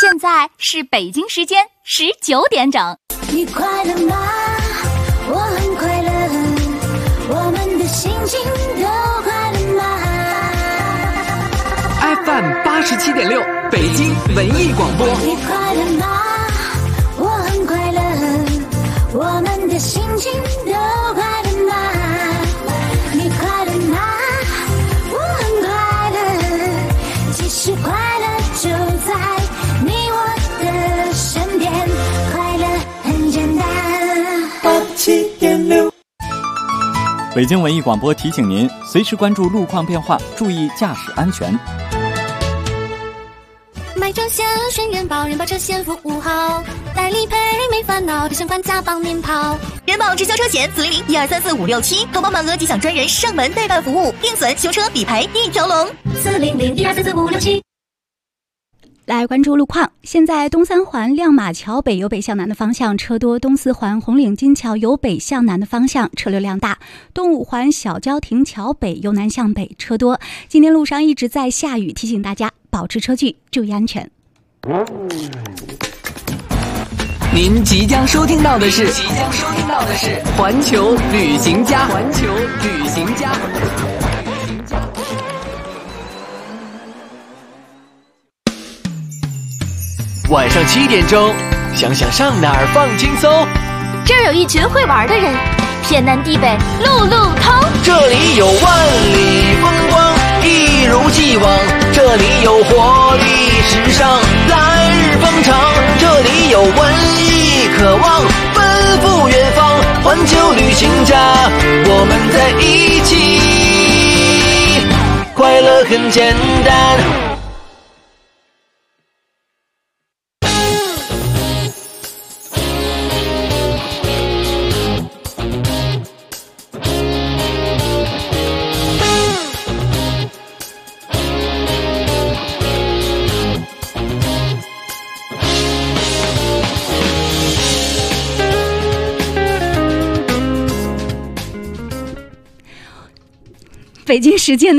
现在是北京时间19点整。 你快乐吗？我很快乐，我们的心情都快乐吗 ？FM 87.6，北京文艺广播。 你快乐吗？我很快乐，我们的心情都快乐吗？你快乐吗？我很快乐，其实快乐就在你我的身边，快乐很简单。87.6， 北京文艺广播提醒您，随时关注路况变化，注意驾驶安全。 买车险选人保，人保车险服务好，代理赔没烦恼，提升款价帮您跑。 人保直销车险400-1234-567，投保满额即享专人上门代办服务，定损、修车、理赔一条龙。 400-1234-567。 来关注路况，现在东三环亮马桥北由北向南的方向车多，东四环红领巾桥由北向南的方向车流量大，东五环小郊亭桥北由南向北车多。今天路上一直在下雨，提醒大家保持车距，注意安全。 您即将收听到的是环球旅行家。晚上7点钟，想想上哪儿放轻松。 这儿有一群会玩的人，天南地北路路通。 这里有万里风光，一如既往。这里有活力时尚，来日方长。这里有文艺渴望，奔赴远方。环球旅行家，我们在一起，快乐很简单。 北京时间的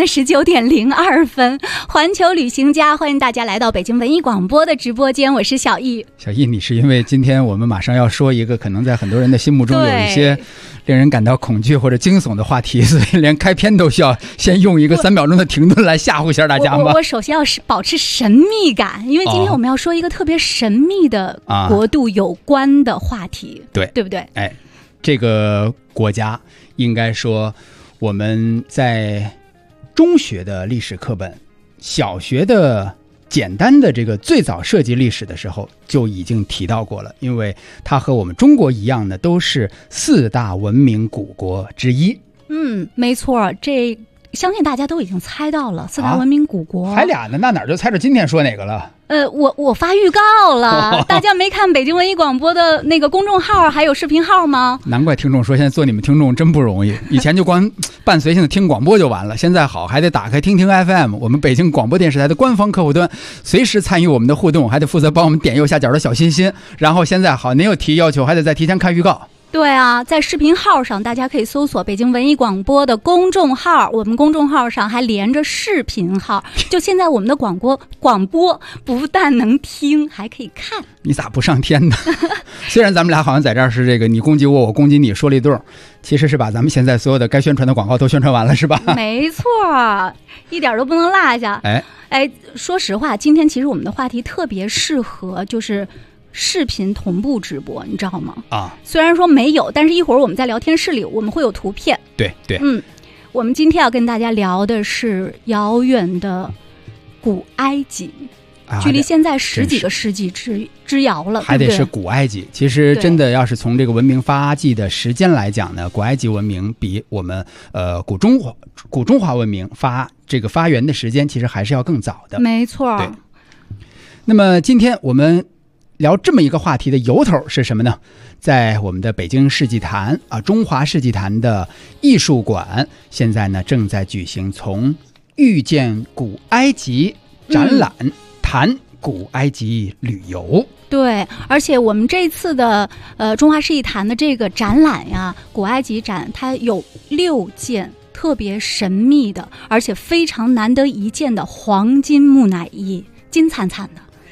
19:02，环球旅行家，欢迎大家来到北京文艺广播的直播间，我是小易。 小易，你是因为今天我们马上要说一个可能在很多人的心目中有一些令人感到恐惧或者惊悚的话题，所以连开篇都需要先用一个3秒钟的停顿来吓唬一下大家吗？ 我首先要保持神秘感，因为今天我们要说一个特别神秘的国度有关的话题，对不对？ 哎，这个国家应该说我们在中学的历史课本、小学的简单的这个最早涉及历史的时候就已经提到过了，因为它和我们中国一样呢，都是4大文明古国之一。 没错，这相信大家都已经猜到了4大文明古国， 还俩呢，那哪就猜着今天说哪个了？ 我发预告了，大家没看北京文艺广播的那个公众号还有视频号吗？ 难怪听众说现在做你们听众真不容易，以前就光伴随性的听广播就完了，现在好还得打开听听 FM， 我们北京广播电视台的官方客户端，随时参与我们的互动，还得负责帮我们点右下角的小心心。然后现在好，您有提要求，还得再提前看预告。 对啊，在视频号上大家可以搜索北京文艺广播的公众号，我们公众号上还连着视频号，就现在我们的广播不但能听还可以看。 你咋不上天呢？虽然咱们俩好像在这儿是这个你攻击我，我攻击你，说了一顿，其实是把咱们现在所有的该宣传的广告都宣传完了，是吧？ 没错，一点都不能落下。哎，说实话，今天其实我们的话题特别适合就是视频同步直播，你知道吗？虽然说没有，但是一会儿我们在聊天室里我们会有图片。 对， 我们今天要跟大家聊的是遥远的古埃及，距离现在10几个世纪之遥了， 还得是古埃及。其实真的要是从这个文明发迹的时间来讲呢，古埃及文明比我们古中华文明发源的时间其实还是要更早的。 没错。 对。那么今天我们聊这么一个话题的由头是什么呢？在我们的北京世纪坛中华世纪坛的艺术馆，现在呢正在举行从遇见古埃及展览谈古埃及旅游。 对，而且我们这次的中华世纪坛的这个展览呀，古埃及展，它有6件特别神秘的，而且非常难得一见的黄金木乃伊，金灿灿的。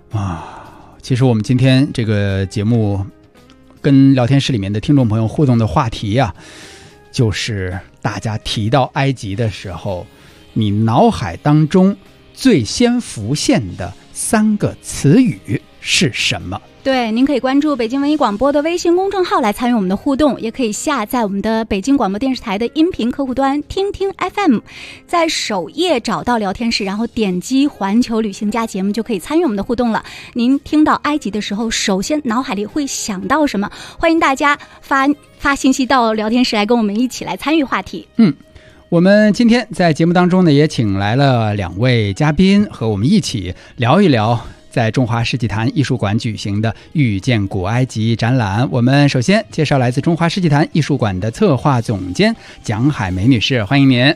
其实我们今天这个节目跟聊天室里面的听众朋友互动的话题呀，就是大家提到埃及的时候，你脑海当中最先浮现的3个词语是什么？ 对，您可以关注北京文艺广播的微信公众号来参与我们的互动，也可以下载我们的北京广播电视台的音频客户端听听 FM， 在首页找到聊天室，然后点击环球旅行家节目就可以参与我们的互动了。您听到埃及的时候，首先脑海里会想到什么？欢迎大家发信息到聊天室来跟我们一起来参与话题。 我们今天在节目当中呢，也请来了2位嘉宾和我们一起聊一聊在中华世纪坛艺术馆举行的遇见古埃及展览。我们首先介绍来自中华世纪坛艺术馆的策划总监蒋海梅女士，欢迎您。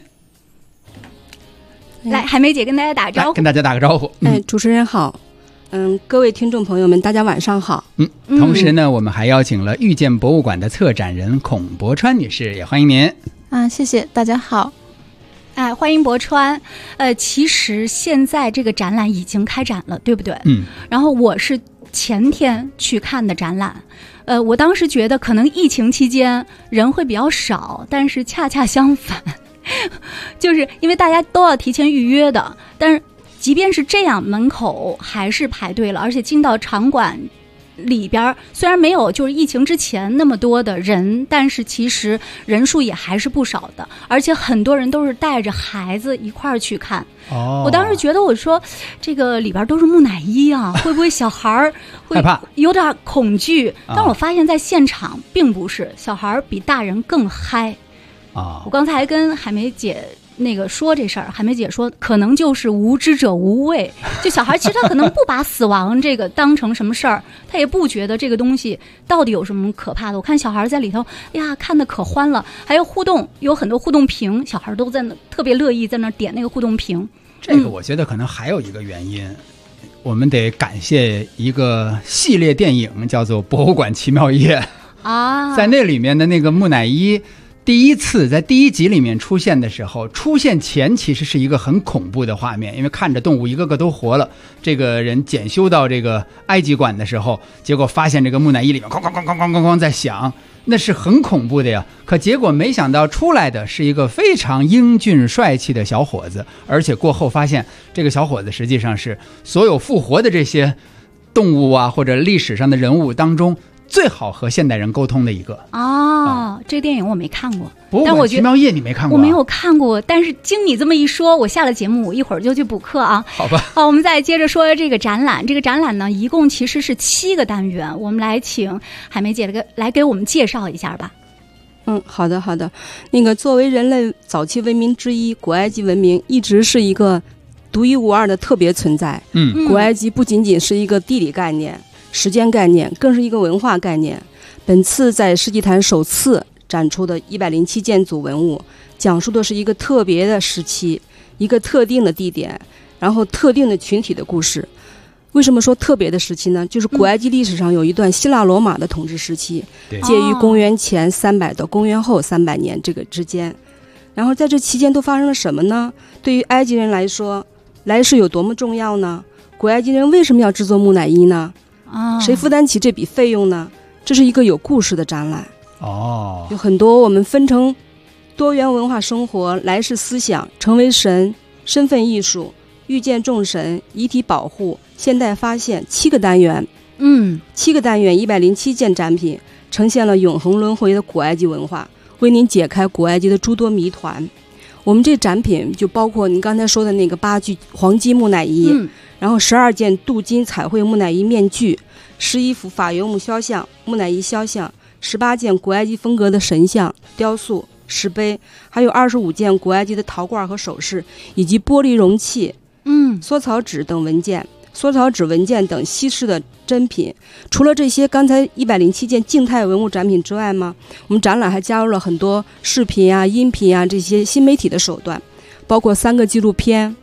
来，海梅姐跟大家打个招呼。 跟大家打个招呼。 主持人好。各位听众朋友们，大家晚上好。 同时呢，我们还邀请了遇见博物馆的策展人孔博川女士，也欢迎您。 谢谢，大家好。 欢迎博川。其实现在这个展览已经开展了，对不对？然后我是前天去看的展览。我当时觉得可能疫情期间人会比较少，但是恰恰相反，就是因为大家都要提前预约的，但是即便是这样，门口还是排队了，而且进到场馆里边虽然没有就是疫情之前那么多的人，但是其实人数也还是不少的，而且很多人都是带着孩子一块儿去看。我当时觉得，我说这个里边都是木乃伊啊，会不会小孩会害怕， 有点恐惧？但我发现在现场并不是，小孩比大人更嗨。我刚才跟海梅姐那个说这事儿，海梅姐说可能就是无知者无畏，就小孩其实他可能不把死亡这个当成什么事儿，他也不觉得这个东西到底有什么可怕的。我看小孩在里头，呀，看得可欢了，还有互动，有很多互动屏，小孩都在那特别乐意在那点那个互动屏。 这个我觉得可能还有一个原因，我们得感谢一个系列电影叫做《博物馆奇妙夜》在那里面的那个木乃伊。第一次在第1集里面出现的时候，出现前其实是一个很恐怖的画面，因为看着动物一个个都活了。这个人检修到这个埃及馆的时候，结果发现这个木乃伊里面哐哐哐哐哐哐哐在响，那是很恐怖的呀。可结果没想到出来的是一个非常英俊帅气的小伙子，而且过后发现这个小伙子实际上是所有复活的这些动物啊或者历史上的人物当中最好和现代人沟通的一个。 这个电影我没看过， 博物馆奇妙夜你没看过？ 我没有看过，但是经你这么一说，我下了节目我一会儿就去补课啊。 好吧。 我们再接着说这个展览。这个展览呢，一共其实是7个单元，我们来请海梅姐来给我们介绍一下吧。 好的。那个作为人类早期文明之一，古埃及文明一直是一个独一无二的特别存在。古埃及不仅仅是一个地理概念、时间概念，更是一个文化概念。本次在世纪坛首次展出的107件组文物，讲述的是一个特别的时期，一个特定的地点，然后特定的群体的故事。为什么说特别的时期呢？就是古埃及历史上有一段希腊罗马的统治时期，介于公元前300到公元后300年这个之间。然后在这期间都发生了什么呢？对于埃及人来说，来世有多么重要呢？古埃及人为什么要制作木乃伊呢？谁负担起这笔费用呢？这是一个有故事的展览。有很多我们分成多元文化生活、来世思想、成为神、身份艺术、遇见众神、遗体保护、现代发现7个单元。7个单元107件展品，呈现了永恒轮回的古埃及文化，为您解开古埃及的诸多谜团。我们这展品就包括您刚才说的那个8具黄金木乃伊，然后12件镀金彩绘木乃伊面具，11幅法尤姆肖像、木乃伊肖像，18件古埃及风格的神像、雕塑、石碑，还有25件古埃及的陶罐和首饰，以及玻璃容器、缩草纸等文件、缩草纸文件等稀世的珍品。除了这些刚才107件静态文物展品之外吗，我们展览还加入了很多视频啊、音频啊这些新媒体的手段，包括3个纪录片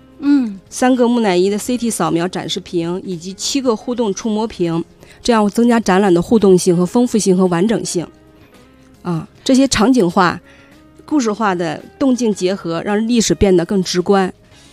，3个木乃伊的 CT 扫描展示屏，以及7个互动触摸屏，这样增加展览的互动性和丰富性和完整性。这些场景化、故事化的动静结合，让历史变得更直观、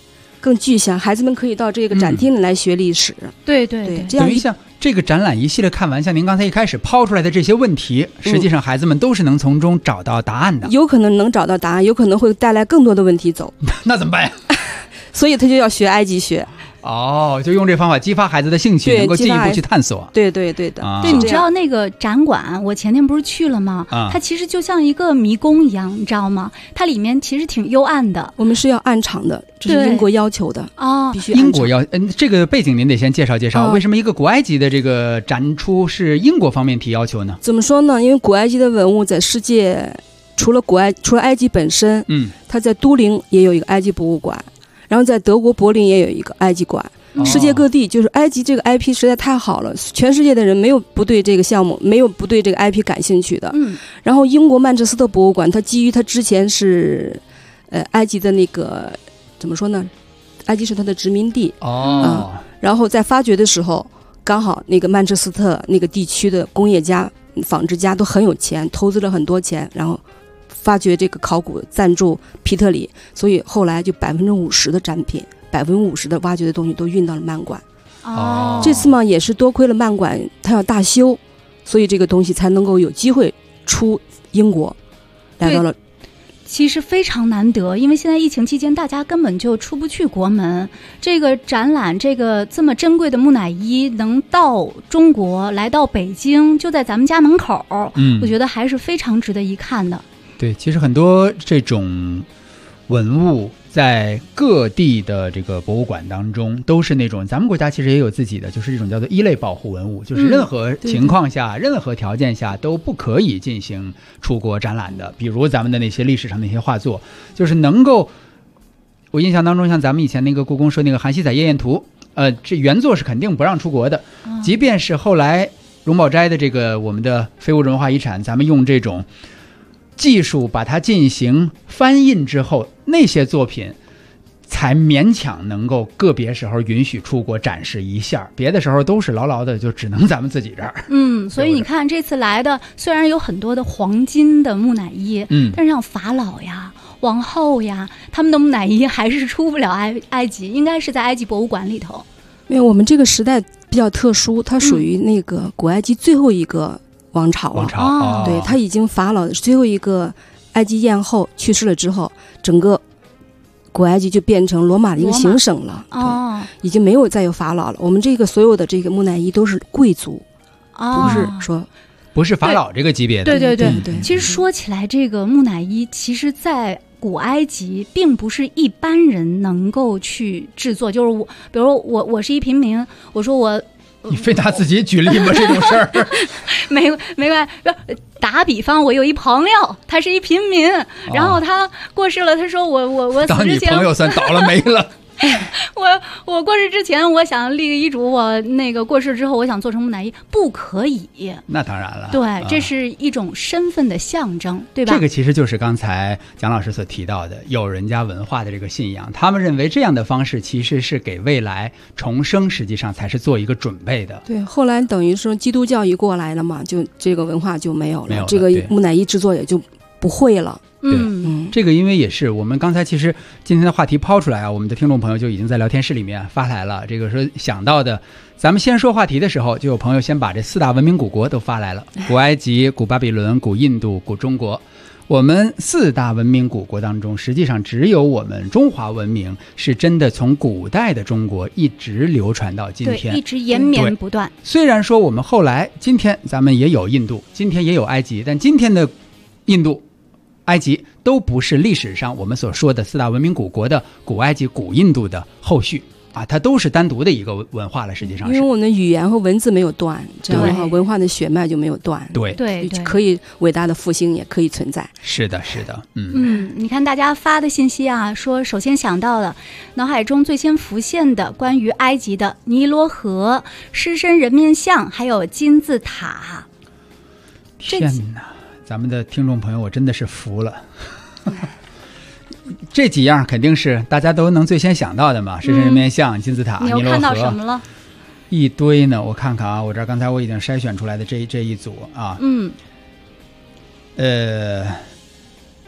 更具象，孩子们可以到这个展厅里来学历史。 对， 这样等于像这个展览一系列看完，像您刚才一开始抛出来的这些问题，实际上孩子们都是能从中找到答案的。 有可能能找到答案，有可能会带来更多的问题走。 那怎么办呀？ 所以他就要学埃及学。 就用这方法激发孩子的兴趣，能够进一步去探索。 对的。 对，你知道那个展馆，我前天不是去了吗？它其实就像一个迷宫一样，你知道吗？它里面其实挺幽暗的。 我们是要暗场的，这是英国要求的必须暗场。 英国这个背景您得先介绍介绍，为什么一个古埃及的这个展出是英国方面提要求呢？ 怎么说呢？因为古埃及的文物在世界除了埃及本身，它在都灵也有一个埃及博物馆。然后在德国柏林也有一个埃及馆，世界各地就是埃及这个 IP 实在太好了，全世界的人没有不对这个项目，没有不对这个 IP 感兴趣的。然后英国曼彻斯特博物馆，它基于它之前是埃及的那个怎么说呢？埃及是它的殖民地然后在发掘的时候，刚好那个曼彻斯特那个地区的工业家、纺织家都很有钱，投资了很多钱，然后发掘这个考古赞助皮特里，所以后来就50%的展品，50%的挖掘的东西都运到了曼馆。这次嘛也是多亏了曼馆它要大修，所以这个东西才能够有机会出英国，来到了。 其实非常难得，因为现在疫情期间大家根本就出不去国门。这个展览，这个这么珍贵的木乃伊能到中国，来到北京，就在咱们家门口，我觉得还是非常值得一看的。 对，其实很多这种文物在各地的这个博物馆当中都是那种，咱们国家其实也有自己的，就是这种叫做一类保护文物，就是任何情况下、任何条件下都不可以进行出国展览的。比如咱们的那些历史上那些画作，就是能够，我印象当中像咱们以前那个故宫说那个《韩熙载夜宴图》，这原作是肯定不让出国的，即便是后来荣宝斋的这个我们的非物质文化遗产，咱们用这种技术把它进行翻印之后，那些作品才勉强能够个别时候允许出国展示一下，别的时候都是牢牢的就只能咱们自己这儿。 所以你看这次来的虽然有很多的黄金的木乃伊，但是像法老呀、王后呀，他们的木乃伊还是出不了埃及，应该是在埃及博物馆里头。 因为我们这个时代比较特殊，它属于那个古埃及最后一个王朝了。对，他已经法老最后一个埃及艳后去世了之后，整个古埃及就变成罗马的一个行省了。已经没有再有法老了。我们这个所有的这个木乃伊都是贵族， 不是法老这个级别的。 对。其实说起来，这个木乃伊其实在古埃及并不是一般人能够去制作，就是比如我是一平民，我说你非拿自己举例吗？这种事儿没关系。打比方，我有一朋友，他是一平民，然后他过世了，他说我死之前， 当你朋友算倒了霉了。 我过世之前，我想立个遗嘱，我那个过世之后，我想做成木乃伊，不可以。 那当然了， 对，这是一种身份的象征，对吧？ 这个其实就是刚才蒋老师所提到的有人家文化的这个信仰，他们认为这样的方式其实是给未来重生，实际上才是做一个准备的。 对，后来等于说基督教一过来了嘛，就这个文化就没有了，这个木乃伊制作也就不会了。 对，这个因为也是我们刚才其实今天的话题抛出来啊，我们的听众朋友就已经在聊天室里面发来了，这个说想到的，咱们先说话题的时候，就有朋友先把这4大文明古国都发来了，古埃及、古巴比伦、古印度、古中国。我们4大文明古国当中，实际上只有我们中华文明是真的从古代的中国一直流传到今天， 对，一直延绵不断。 虽然说我们后来今天咱们也有印度，今天也有埃及，但今天的印度、埃及都不是历史上我们所说的4大文明古国的古埃及、古印度的后续啊，它都是单独的一个文化了。实际上是因为我们的语言和文字没有断，这样的话文化的血脉就没有断。 对， 可以伟大的复兴也可以存在。 是的。 你看大家发的信息啊，说首先想到了脑海中最先浮现的关于埃及的尼罗河、狮身人面像，还有金字塔。 天哪！咱们的听众朋友，我真的是服了。这几样肯定是大家都能最先想到的嘛，狮身人面像、金字塔、尼罗河。 你又看到什么了？ 一堆呢，我看看啊，我这儿刚才我已经筛选出来的这一组啊。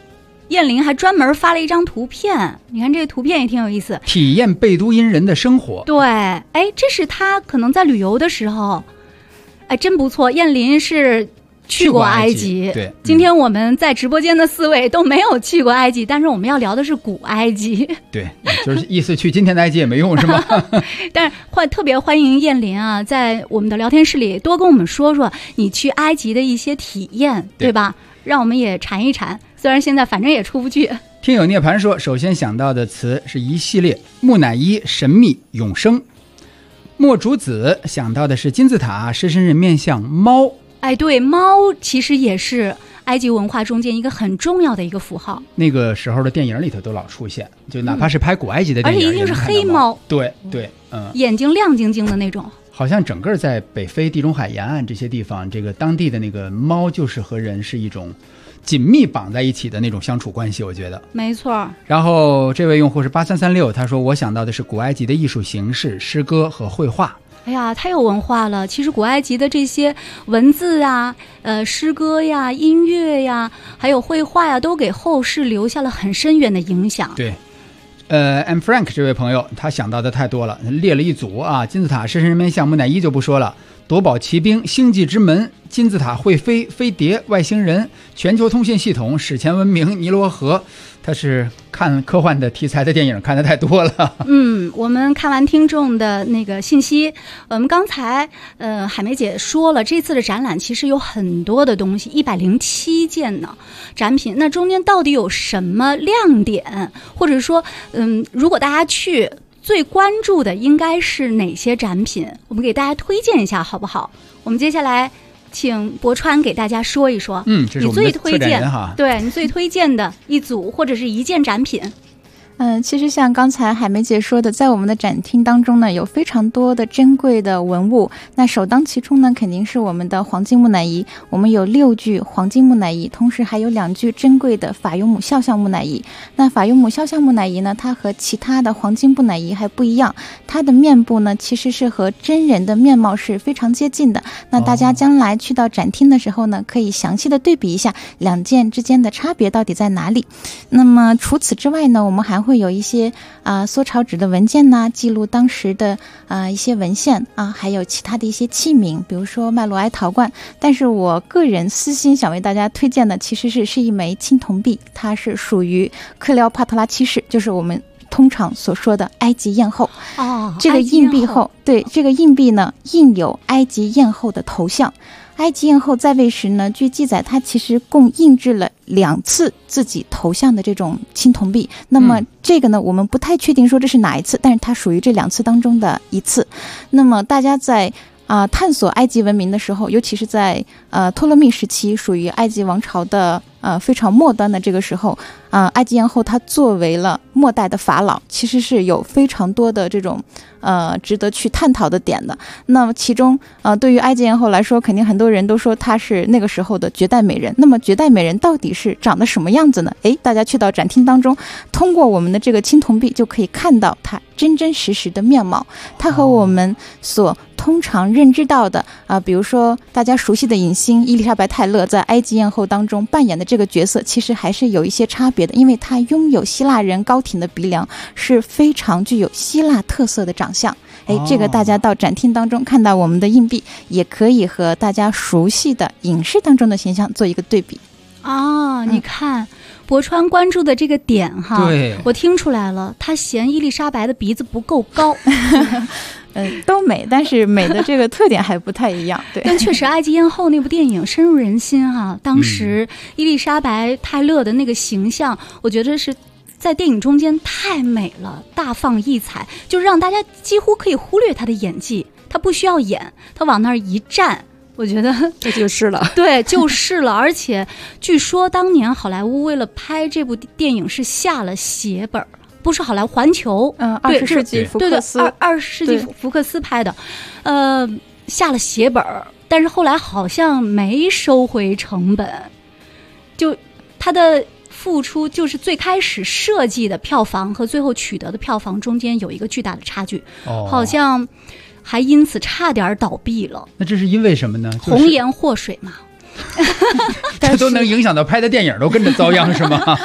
燕玲还专门发了一张图片，你看这个图片也挺有意思， 体验贝都因人的生活。 对，哎，这是他可能在旅游的时候，哎，真不错。燕玲是去过埃及， 对。 今天我们在直播间的4位都没有去过埃及，但是我们要聊的是古埃及。 对，就是意思去今天的埃及也没用是吗？ 但是特别欢迎燕玲啊，在我们的聊天室里多跟我们说说你去埃及的一些体验， 对吧？让我们也馋一馋。虽然现在反正也出不去。 听友涅槃说，首先想到的词是一系列木乃伊、神秘、永生。墨竹子想到的是金字塔、狮身人面像、猫。 哎，对，猫其实也是埃及文化中间一个很重要的一个符号。 那个时候的电影里头都老出现，就哪怕是拍古埃及的电影， 而且一定是黑猫。 对对， 眼睛亮晶晶的那种。 好像整个在北非、地中海沿岸这些地方，这个当地的那个猫就是和人是一种紧密绑在一起的那种相处关系，我觉得没错。 然后这位用户是8336，他说我想到的是古埃及的艺术形式，诗歌和绘画。 哎呀，太有文化了！其实古埃及的这些文字啊、诗歌呀、音乐呀，还有绘画呀，都给后世留下了很深远的影响。 对。M Frank 这位朋友他想到的太多了，列了一组啊，金字塔、狮身人面像、木乃伊就不说了，夺宝奇兵、星际之门、金字塔会飞、飞碟、外星人、全球通信系统、史前文明、尼罗河。他是看科幻的题材的电影看得太多了。 我们看完听众的那个信息，我们刚才海梅姐说了，这次的展览其实有很多的东西，107件呢展品，那中间到底有什么亮点，或者说如果大家去最关注的应该是哪些展品，我们给大家推荐一下好不好？我们接下来请博川给大家说一说， 这是我们的策展人哈， 对你最推荐的一组或者是一件展品。 其实像刚才海梅姐说的，在我们的展厅当中呢，有非常多的珍贵的文物。那首当其冲呢，肯定是我们的黄金木乃伊。我们有6具黄金木乃伊，同时还有2具珍贵的法尤姆肖像木乃伊。那法尤姆肖像木乃伊呢，它和其他的黄金木乃伊还不一样，它的面部呢，其实是和真人的面貌是非常接近的。那大家将来去到展厅的时候呢，可以详细的对比一下2件之间的差别到底在哪里。那么除此之外呢，我们还会有一些缩草纸的文件呐，记录当时的一些文献啊，还有其他的一些器皿，比如说麦罗埃陶罐。但是我个人私心想为大家推荐的，其实是一枚青铜币，它是属于克利奥帕特拉七世，就是我们通常所说的埃及艳后。这个硬币后，对，这个硬币呢印有埃及艳后的头像。埃及艳后在位时呢，据记载她其实共印制了2次自己头像的这种青铜币。那么这个呢，我们不太确定说这是哪一次，但是它属于这2次当中的一次。那么大家在探索埃及文明的时候，尤其是在托勒密时期，属于埃及王朝的非常末端的这个时候，埃及艳后她作为了末代的法老，其实是有非常多的这种值得去探讨的点的。那么其中对于埃及艳后来说，肯定很多人都说她是那个时候的绝代美人。那么绝代美人到底是长得什么样子呢？大家去到展厅当中，通过我们的这个青铜币就可以看到她真真实实的面貌。她和我们所通常认知到的比如说大家熟悉的影星伊丽莎白泰勒在埃及艳后当中扮演的这个角色，其实还是有一些差别的，因为她拥有希腊人高挺的鼻梁，是非常具有希腊特色的长相。这个大家到展厅当中看到我们的硬币，也可以和大家熟悉的影视当中的形象做一个对比。 你看博川关注的这个点哈， 对， 我听出来了，他嫌伊丽莎白的鼻子不够高。 都美，但是美的这个特点还不太一样。对， 但确实埃及艳后那部电影深入人心哈。当时伊丽莎白泰勒的那个形象，我觉得是在电影中间太美了，大放异彩，就让大家几乎可以忽略她的演技，她不需要演，她往那儿一站，我觉得这就是了。 对，就是了。而且据说当年好莱坞为了拍这部电影是下了血本，不是好莱坞，环球 ，20世纪福克斯 ，20世纪福克斯拍的，下了血本，但是后来好像没收回成本，就他的付出就是最开始设计的票房和最后取得的票房中间有一个巨大的差距，好像还因此差点倒闭了。 那这是因为什么呢？ 红颜祸水嘛。 这都能影响到拍的电影都跟着遭殃是吗？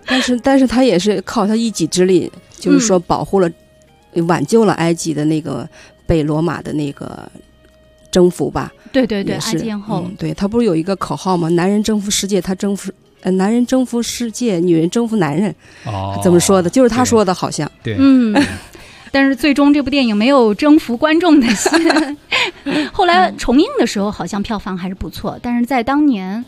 但是他也是靠他一己之力，就是说保护了、挽救了埃及的那个被罗马的那个征服吧。 对对对，埃及艳后。 对，他不是有一个口号吗？男人征服世界，男人征服世界，女人征服男人。怎么说的？就是他说的，好像。 对。 但是最终这部电影没有征服观众的心。后来重映的时候好像票房还是不错，但是在当年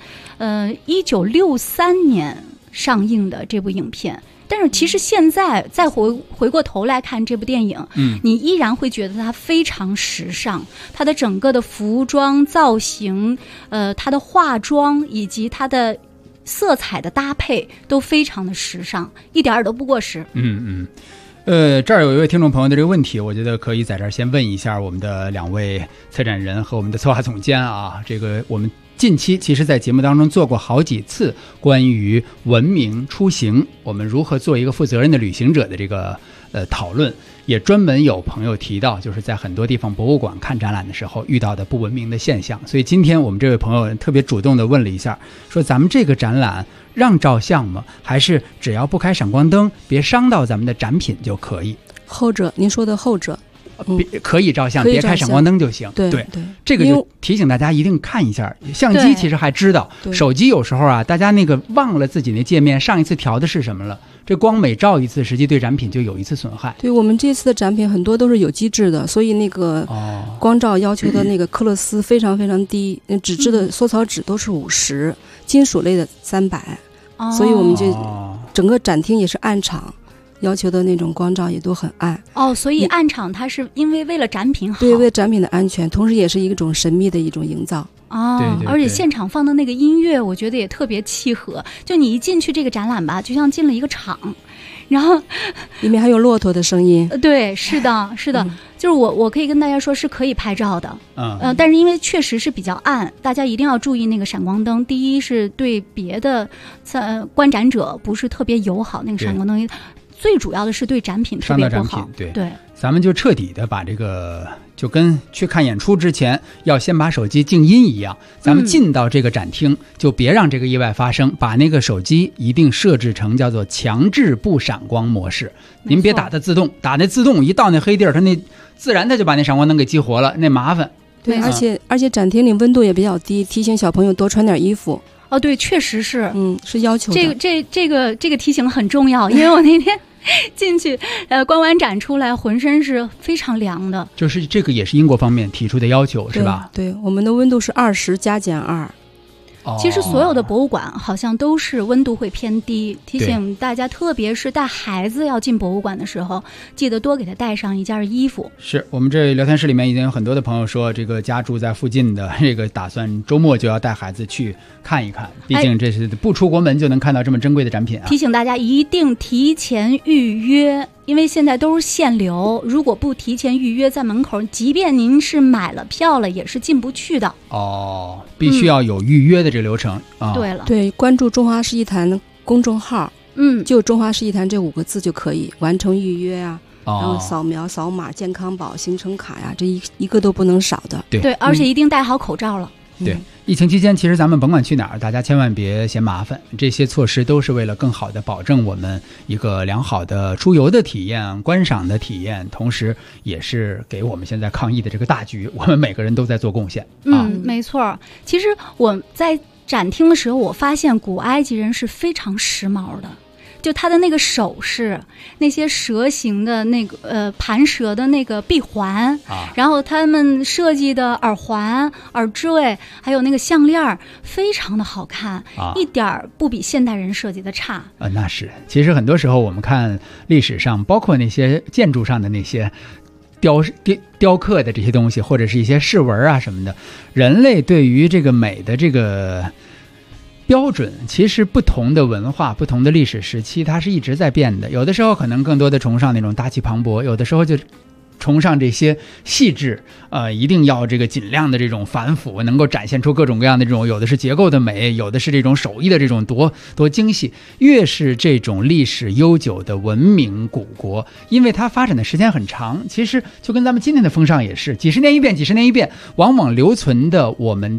1963年上映的这部影片，但是其实现在再回过头来看这部电影，你依然会觉得它非常时尚，它的整个的服装造型，它的化妆以及它的色彩的搭配都非常的时尚，一点儿都不过时。 这儿有一位听众朋友的这个问题，我觉得可以在这儿先问一下我们的2位策展人和我们的策划总监啊。这个我们近期其实在节目当中做过好几次关于文明出行，我们如何做一个负责任的旅行者的这个讨论，也专门有朋友提到就是在很多地方博物馆看展览的时候遇到的不文明的现象。所以今天我们这位朋友特别主动地问了一下，说咱们这个展览让照相吗？还是只要不开闪光灯，别伤到咱们的展品就可以？ 后者，您说的后者。 可以照相，别开闪光灯就行。 对， 这个就提醒大家一定看一下。相机其实还知道，手机有时候啊，大家那个忘了自己那界面上一次调的是什么了，这光每照一次，实际对展品就有一次损害。 对，我们这次的展品很多都是有机质的，所以那个光照要求的那个克勒斯非常非常低，纸质的缩草纸都是50，金属类的300，所以我们这整个展厅也是暗场。要求的那种光照也都很暗所以暗场它是因为为了展品好， 对，为了展品的安全，同时也是一种神秘的一种营造对， 而且现场放的那个音乐，我觉得也特别契合。就你一进去这个展览吧，就像进了一个场，然后里面还有骆驼的声音。 对，是的，就是我可以跟大家说是可以拍照的，但是因为确实是比较暗，大家一定要注意那个闪光灯。第一是对别的观展者不是特别友好，那个闪光灯。最主要的是对展品特别不好。对， 咱们就彻底的把这个就跟去看演出之前要先把手机静音一样，咱们进到这个展厅就别让这个意外发生，把那个手机一定设置成叫做强制不闪光模式。您别打它自动，打那自动一到那黑地儿，它那自然它就把那闪光灯给激活了，那麻烦。 对，而且展厅里温度也比较低，提醒小朋友多穿点衣服。 对，确实是， 是要求的。 这个提醒很重要，因为我那天进去观完展出来，浑身是非常凉的。 就是这个也是英国方面提出的要求，是吧？ 对，我们的温度是20加减2。 其实所有的博物馆好像都是温度会偏低，提醒大家，特别是带孩子要进博物馆的时候，记得多给他带上一件衣服。 是我们这聊天室里面已经有很多的朋友说，这个家住在附近的这个打算周末就要带孩子去看一看，毕竟这是不出国门就能看到这么珍贵的展品啊。 提醒大家一定提前预约，因为现在都是限流，如果不提前预约，在门口即便您是买了票了也是进不去的。 必须要有预约的这个流程。 对了， 对，关注中华世纪坛公众号，就中华世纪坛这5个字就可以完成预约啊。然后扫码健康宝行程卡呀，这一个都不能少的。 对，而且一定戴好口罩了。 对，疫情期间其实咱们甭管去哪儿，大家千万别嫌麻烦，这些措施都是为了更好的保证我们一个良好的出游的体验、观赏的体验，同时也是给我们现在抗疫的这个大局，我们每个人都在做贡献。 没错。其实我在展厅的时候，我发现古埃及人是非常时髦的。就他的那个首饰，那些蛇形的那个盘蛇的那个闭环，然后他们设计的耳环、耳坠，还有那个项链，非常的好看，一点不比现代人设计的差。 那是，其实很多时候我们看历史上，包括那些建筑上的那些雕刻的这些东西，或者是一些饰纹啊什么的，人类对于这个美的这个标准，其实不同的文化、不同的历史时期，它是一直在变的。有的时候可能更多的崇尚那种大气磅礴，有的时候就崇尚这些细致，一定要这个尽量的这种繁复，能够展现出各种各样的这种，有的是结构的美，有的是这种手艺的这种多精细。越是这种历史悠久的文明古国，因为它发展的时间很长，其实就跟咱们今天的风尚也是，几十年一变，往往留存的我们的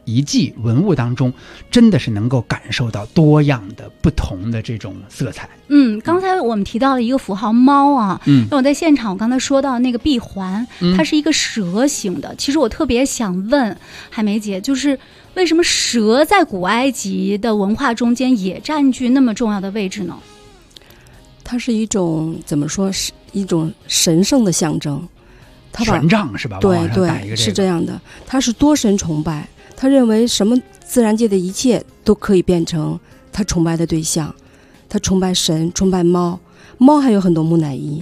遗迹文物当中，真的是能够感受到多样的不同的这种色彩。 刚才我们提到了一个符号猫啊，那我在现场我刚才说到那个闭环，它是一个蛇形的。其实我特别想问海梅姐，就是为什么蛇在古埃及的文化中间也占据那么重要的位置呢？ 它是一种怎么说，是一种神圣的象征。 权杖是吧？ 对对，是这样的。他是多神崇拜，他认为什么自然界的一切都可以变成他崇拜的对象。他崇拜神，崇拜猫，猫还有很多木乃伊。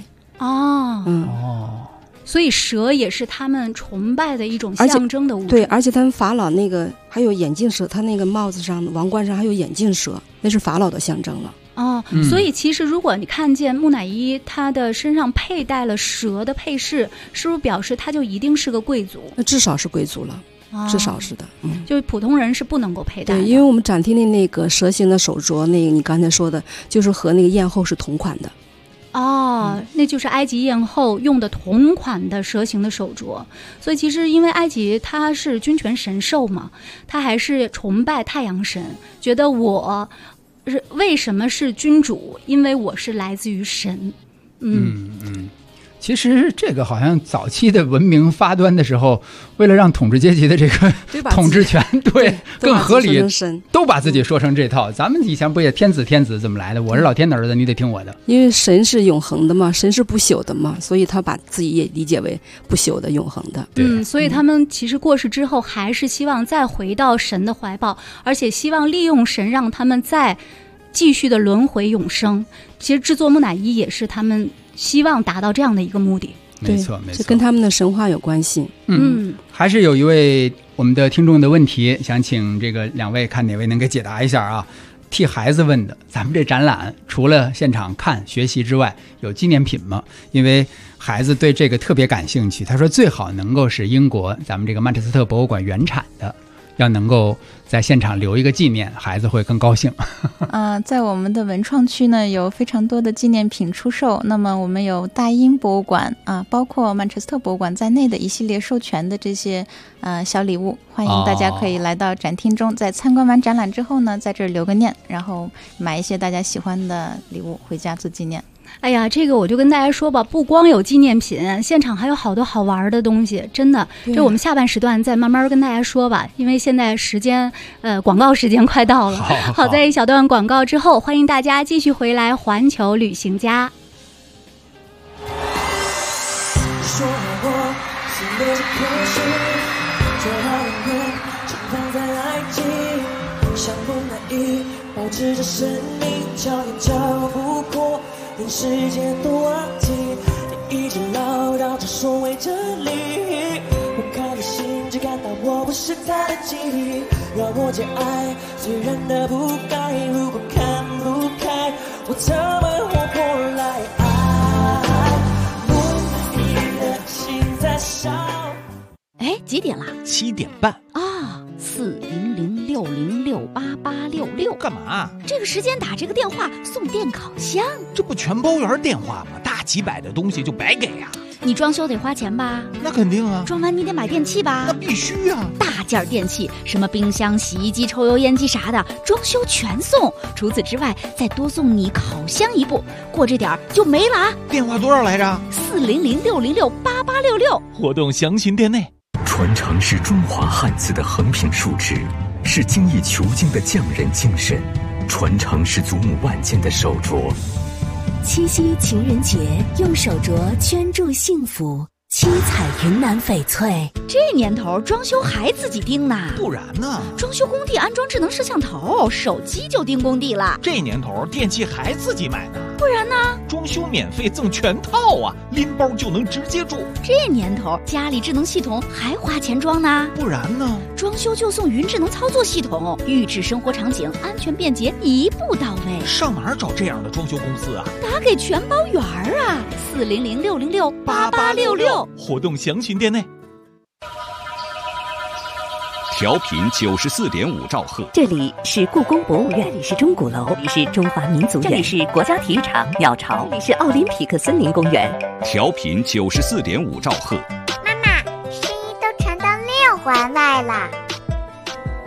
所以蛇也是他们崇拜的一种象征的物质。 对，而且他们法老那个还有眼镜蛇，他那个帽子上、王冠上还有眼镜蛇，那是法老的象征了。 所以其实如果你看见木乃伊他的身上佩戴了蛇的配饰，是不是表示他就一定是个贵族？ 那至少是贵族了。至少是的， 就是普通人是不能够佩戴的。 对，因为我们展厅的那个蛇形的手镯，那个你刚才说的，就是和那个艳后是同款的。 那就是埃及艳后用的同款的蛇形的手镯。所以其实因为埃及它是君权神授嘛，它还是崇拜太阳神，觉得我为什么是君主？因为我是来自于神。 其实这个好像早期的文明发端的时候，为了让统治阶级的这个统治权更合理，都把自己说成这套。咱们以前不也天子怎么来的？我是老天的儿子，你得听我的。 因为神是永恒的嘛，神是不朽的嘛，所以他把自己也理解为不朽的、永恒的。 所以他们其实过世之后，还是希望再回到神的怀抱，而且希望利用神让他们再继续的轮回永生。其实制作木乃伊也是他们希望达到这样的一个目的。 没错， 这跟他们的神话有关系。 还是有一位我们的听众的问题，想请这个两位看哪位能给解答一下啊？替孩子问的，咱们这展览除了现场看学习之外，有纪念品吗？因为孩子对这个特别感兴趣，他说最好能够是英国咱们这个曼彻斯特博物馆原产的，要能够在现场留一个纪念，孩子会更高兴。 在我们的文创区呢，有非常多的纪念品出售。那么我们有大英博物馆包括曼彻斯特博物馆在内的一系列授权的这些小礼物，欢迎大家可以来到展厅中，在参观完展览之后呢，在这儿留个念，然后买一些大家喜欢的礼物回家做纪念。 哎呀，这个我就跟大家说吧，不光有纪念品，现场还有好多好玩的东西，真的。这我们下半时段再慢慢跟大家说吧，因为现在时间广告时间快到了。好，在一小段广告之后，欢迎大家继续回来环球旅行家。 说我心里的天使，做好永远绽放在爱情，像木乃伊保持着生命，脚印脚不破，连时间都忘记，你一直唠叨着说为这里，我看着心只感到我不是他的记忆，让我节哀，虽然的不该，如果看不开，我怎么活过来？ 哎，几点了 ？7点半啊！40060688866， 干嘛？ 这个时间打这个电话送电烤箱， 这不全包圆电话吗？大几百的东西就白给啊！ 你装修得花钱吧？ 那肯定啊！ 装完你得买电器吧？ 那必须啊！ 大件电器，什么冰箱、洗衣机、抽油烟机啥的，装修全送。除此之外，再多送你烤箱一部，过这点就没了啊！ 电话多少来着 ？40060688866。 活动详情店内。 传承是中华汉字的横平竖直，是精益求精的匠人精神，传承是祖母万千的手镯。 七夕情人节，用手镯圈住幸福。七彩云南翡翠， 这年头装修还自己盯呢？ 不然呢？ 装修工地安装智能摄像头，手机就盯工地了。 这年头电器还自己买呢？ 不然呢？ 装修免费赠全套啊，拎包就能直接住。 这年头家里智能系统还花钱装呢？ 不然呢？ 装修就送云智能操作系统，预制生活场景，安全便捷，一步到位。 上哪儿找这样的装修公司啊？ 打给全包圆啊！40060688866。 活动详询店内。 调频94.5兆赫， 这里是故宫博物院，这里是钟鼓楼，这里是中华民族院，这里是国家体育场鸟巢，这里是奥林匹克森林公园。 调频94.5兆赫。 妈妈，声音都传到6环外了。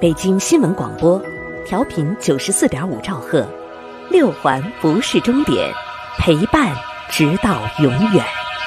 北京新闻广播，调频94.5兆赫，6环不是终点，陪伴直到永远。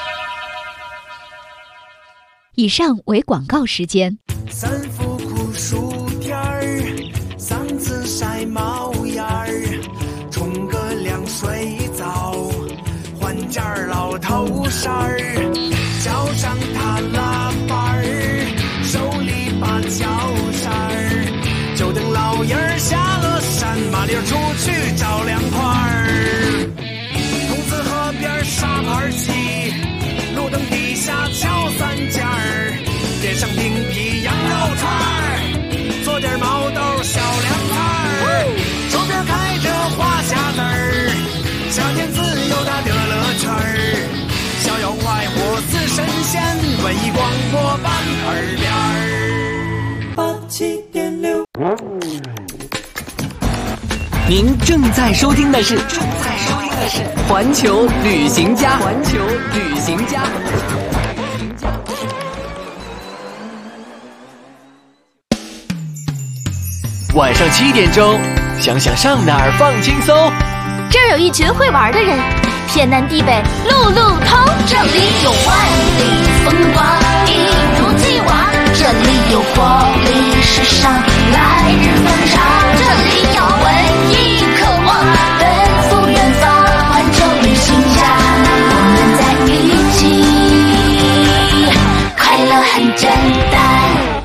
以上为广告时间。 三伏酷暑天儿，嗓子晒冒烟儿，冲个凉水澡，换件老头衫儿，脚上踏拉板儿，手里把脚扇儿，就等老爷儿下了山，麻溜出去找凉快儿。筒子河边沙盘棋，路灯底下敲三尖儿，点上冰皮羊肉串儿，做点毛豆小凉菜儿，周边开着花匣子儿，夏天自由的乐乐圈儿，逍遥快活似神仙，文艺广播伴耳边儿87.6。 您正在收听的是环球旅行家。环球旅行家。晚上7点钟，想想上哪儿放轻松。 这儿有一群会玩的人，天南地北路路通，这里有万里风光一如既往，这里有活力时尚来日方长，这里有文艺渴望奔赴远方，环球旅行家，我们在一起，快乐很简单。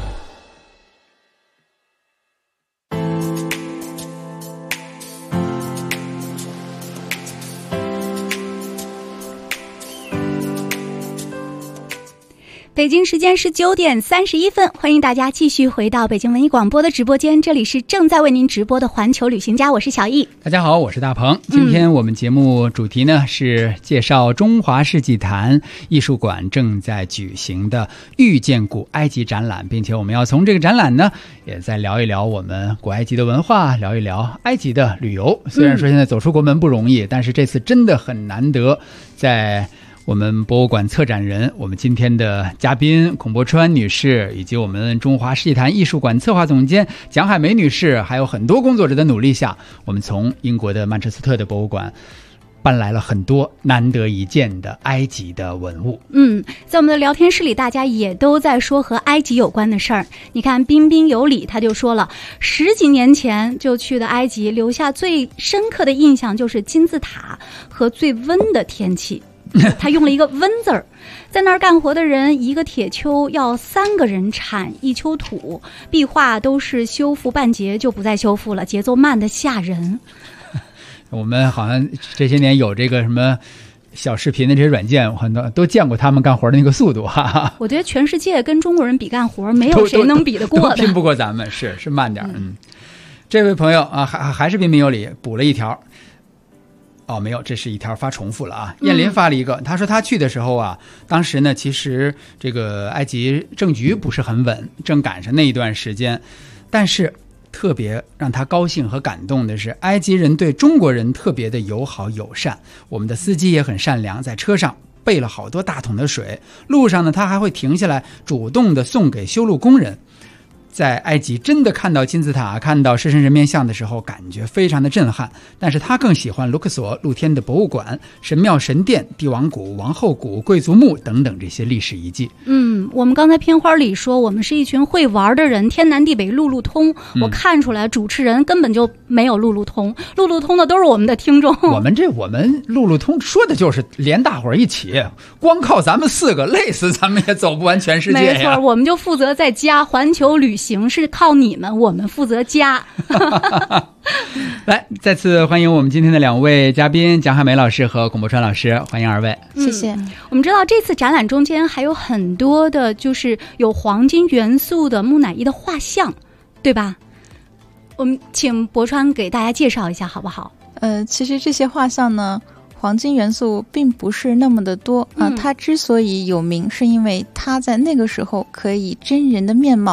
北京时间19点31分，欢迎大家继续回到北京文艺广播的直播间，这里是正在为您直播的环球旅行家，我是小易。 大家好，我是大鹏。今天我们节目主题呢是介绍中华世纪坛艺术馆正在举行的遇见古埃及展览，并且我们要从这个展览呢也再聊一聊我们古埃及的文化，聊一聊埃及的旅游。虽然说现在走出国门不容易，但是这次真的很难得，在我们博物馆策展人，我们今天的嘉宾孔柏川女士，以及我们中华世纪坛艺术馆策划总监蒋海梅女士，还有很多工作者的努力下，我们从英国的曼彻斯特的博物馆搬来了很多难得一见的埃及的文物。 在我们的聊天室里，大家也都在说和埃及有关的事儿。你看彬彬有礼，他就说了10几年前就去的埃及，留下最深刻的印象就是金字塔和最温的天气。他用了一个温字儿，在那儿干活的人一个铁锹要3个人铲1锹土，壁画都是修复半截就不再修复了，节奏慢得吓人。 我们好像这些年有这个什么小视频的这些软件，很多都见过他们干活的那个速度哈。 我觉得全世界跟中国人比干活，没有谁能比得过的， 都拼不过咱们，是慢点。这位朋友啊，还是彬彬有礼，补了一条。哦，没有，这是一条发重复了啊。燕林发了一个，他说他去的时候啊，当时呢其实这个埃及政局不是很稳，正赶上那一段时间，但是特别让他高兴和感动的是，埃及人对中国人特别的友好友善，我们的司机也很善良，在车上备了好多大桶的水，路上呢他还会停下来主动的送给修路工人。在埃及真的看到金字塔，看到狮身人面像的时候，感觉非常的震撼。但是他更喜欢卢克索露天的博物馆、神庙神殿、帝王谷、王后谷、贵族墓等等这些历史遗迹。 我们刚才片花里说我们是一群会玩的人，天南地北路路通。我看出来主持人根本就没有路路通，路路通的都是我们的听众。 我们路路通说的就是连大伙儿一起，光靠咱们4个累死咱们也走不完全世界呀。 没错，我们就负责在家，环球旅行是靠你们，我们负责家。 来，再次欢迎我们今天的2位嘉宾蒋海梅老师和孔柏川老师，欢迎2位。 谢谢。 我们知道这次展览中间还有很多的就是有黄金元素的木乃伊的画像，对吧？我们请柏川给大家介绍一下好不好？ 其实这些画像呢，黄金元素并不是那么的多它之所以有名，是因为它在那个时候可以真人的面貌去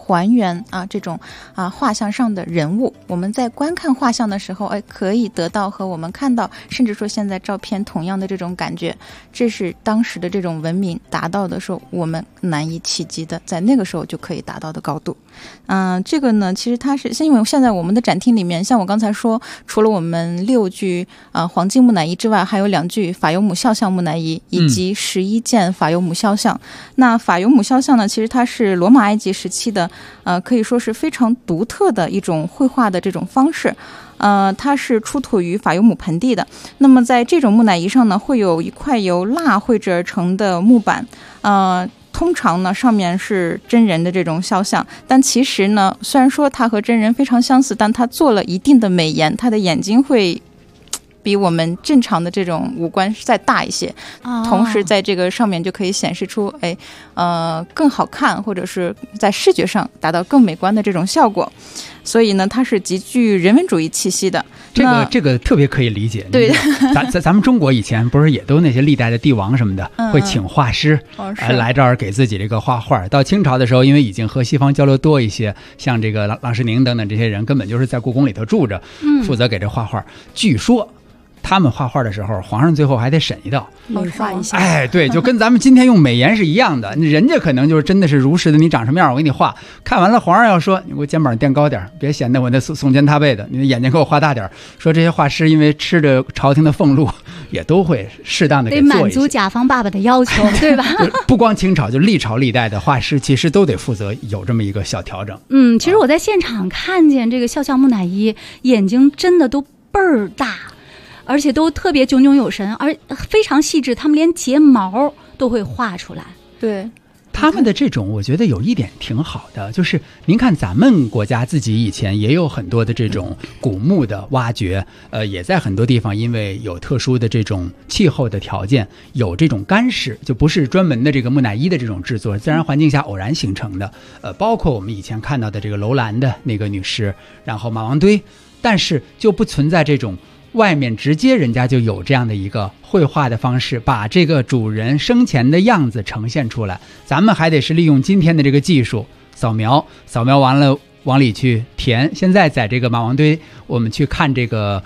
还原这种画像上的人物。我们在观看画像的时候，可以得到和我们看到，甚至说现在照片同样的这种感觉。这是当时的这种文明达到的时候我们难以企及的，在那个时候就可以达到的高度。这个呢，其实它是因为现在我们的展厅里面，像我刚才说，除了我们6具黄金木乃伊之外，还有2具法尤姆肖像木乃伊，以及11件法尤姆肖像。那法尤姆肖像呢，其实它是罗马埃及时期的可以说是非常独特的一种绘画的这种方式。它是出土于法尤姆盆地的。那么在这种木乃伊上呢，会有一块由蜡绘制而成的木板，通常呢上面是真人的这种肖像，但其实呢，虽然说它和真人非常相似，但它做了一定的美颜，它的眼睛会比我们正常的这种五官再大一些，同时在这个上面就可以显示出更好看，或者是在视觉上达到更美观的这种效果。所以呢，它是极具人文主义气息的。 这个特别可以理解。 对， 咱们中国以前不是也都那些历代的帝王什么的，会请画师来这儿给自己这个画画。到清朝的时候，因为已经和西方交流多一些，像这个郎世宁等等这些人，根本就是在故宫里头住着，负责给这画画。据说他们画画的时候，皇上最后还得审一道， 美化一下。 对，就跟咱们今天用美颜是一样的。人家可能就是真的是如实的，你长什么样我给你画。看完了，皇上要说你给我肩膀垫高点，别显得我那耸肩踏背的，你的眼睛给我画大点。说这些画师因为吃着朝廷的俸禄，也都会适当的给做一些， 得满足甲方爸爸的要求，对吧？ 不光清朝，就历朝历代的画师其实都得负责有这么一个小调整。 其实我在现场看见这个肖像木乃伊，眼睛真的都倍儿大，而且都特别炯炯有神，而非常细致，他们连睫毛都会画出来。 对， 他们的这种我觉得有一点挺好的，就是您看咱们国家自己以前也有很多的这种古墓的挖掘，也在很多地方因为有特殊的这种气候的条件，有这种干式，就不是专门的这个木乃伊的这种制作，自然环境下偶然形成的。包括我们以前看到的这个楼兰的那个女尸，然后马王堆，但是就不存在这种外面直接人家就有这样的一个绘画的方式，把这个主人生前的样子呈现出来。咱们还得是利用今天的这个技术，扫描完了往里去填。现在在这个马王堆，我们去看这个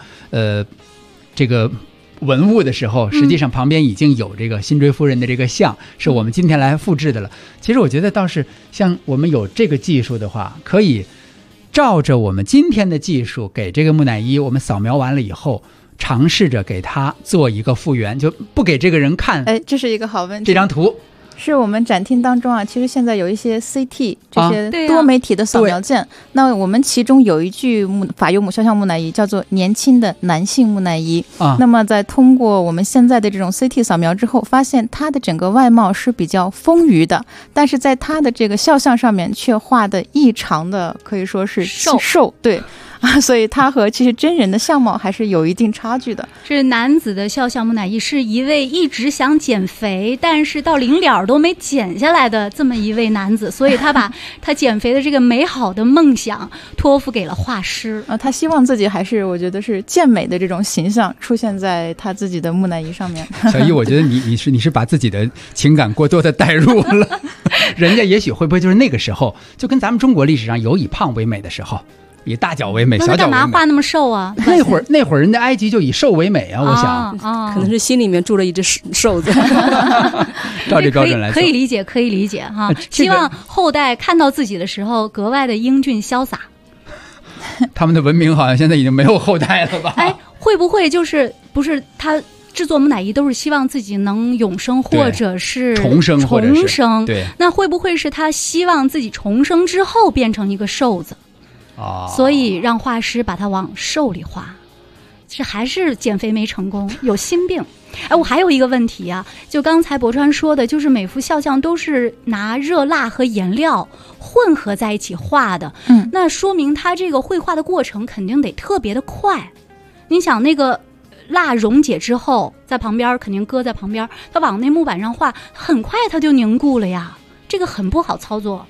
文物的时候，实际上旁边已经有这个辛追夫人的这个像，是我们今天来复制的了。其实我觉得倒是像我们有这个技术的话，可以照着我们今天的技术给这个木乃伊，我们扫描完了以后，尝试着给它做一个复原，就不给这个人看。 这是一个好问题。 这张图是我们展厅当中其实现在有一些 CT 这些多媒体的扫描件。那我们其中有一具法尤姆肖像木乃伊叫做年轻的男性木乃伊。那么在通过我们现在的这种 CT 扫描之后，发现他的整个外貌是比较丰腴的，但是在他的这个肖像上面却画的异常的可以说是瘦。对。所以他和其实真人的相貌还是有一定差距的。 这男子的肖像木乃伊是一位一直想减肥，但是到临了都没减下来的这么一位男子，所以他把他减肥的这个美好的梦想托付给了画师。 他希望自己还是我觉得是健美的这种形象出现在他自己的木乃伊上面。 小易，我觉得你是把自己的情感过多的带入了。人家也许会不会就是那个时候，就跟咱们中国历史上有以胖为美的时候，以大脚为美，小脚为美。 那干嘛画那么瘦啊？ 那会儿人家埃及就以瘦为美啊，我想， 可能是心里面住了一只瘦子。 照这标准来说， 可以理解哈。希望后代看到自己的时候格外的英俊潇洒。 他们的文明好像现在已经没有后代了吧？ 会不会就是不是他制作木乃伊都是希望自己能永生，或者是重生？ 对，那会不会是他希望自己重生之后变成一个瘦子？所以让画师把它往瘦里画，这还是减肥没成功，有心病。我还有一个问题啊，就刚才博川说的，就是每幅肖像都是拿热蜡和颜料混合在一起画的，那说明他这个绘画的过程肯定得特别的快。你想那个蜡溶解之后，在旁边肯定搁在旁边，他往那木板上画，很快它就凝固了呀，这个很不好操作。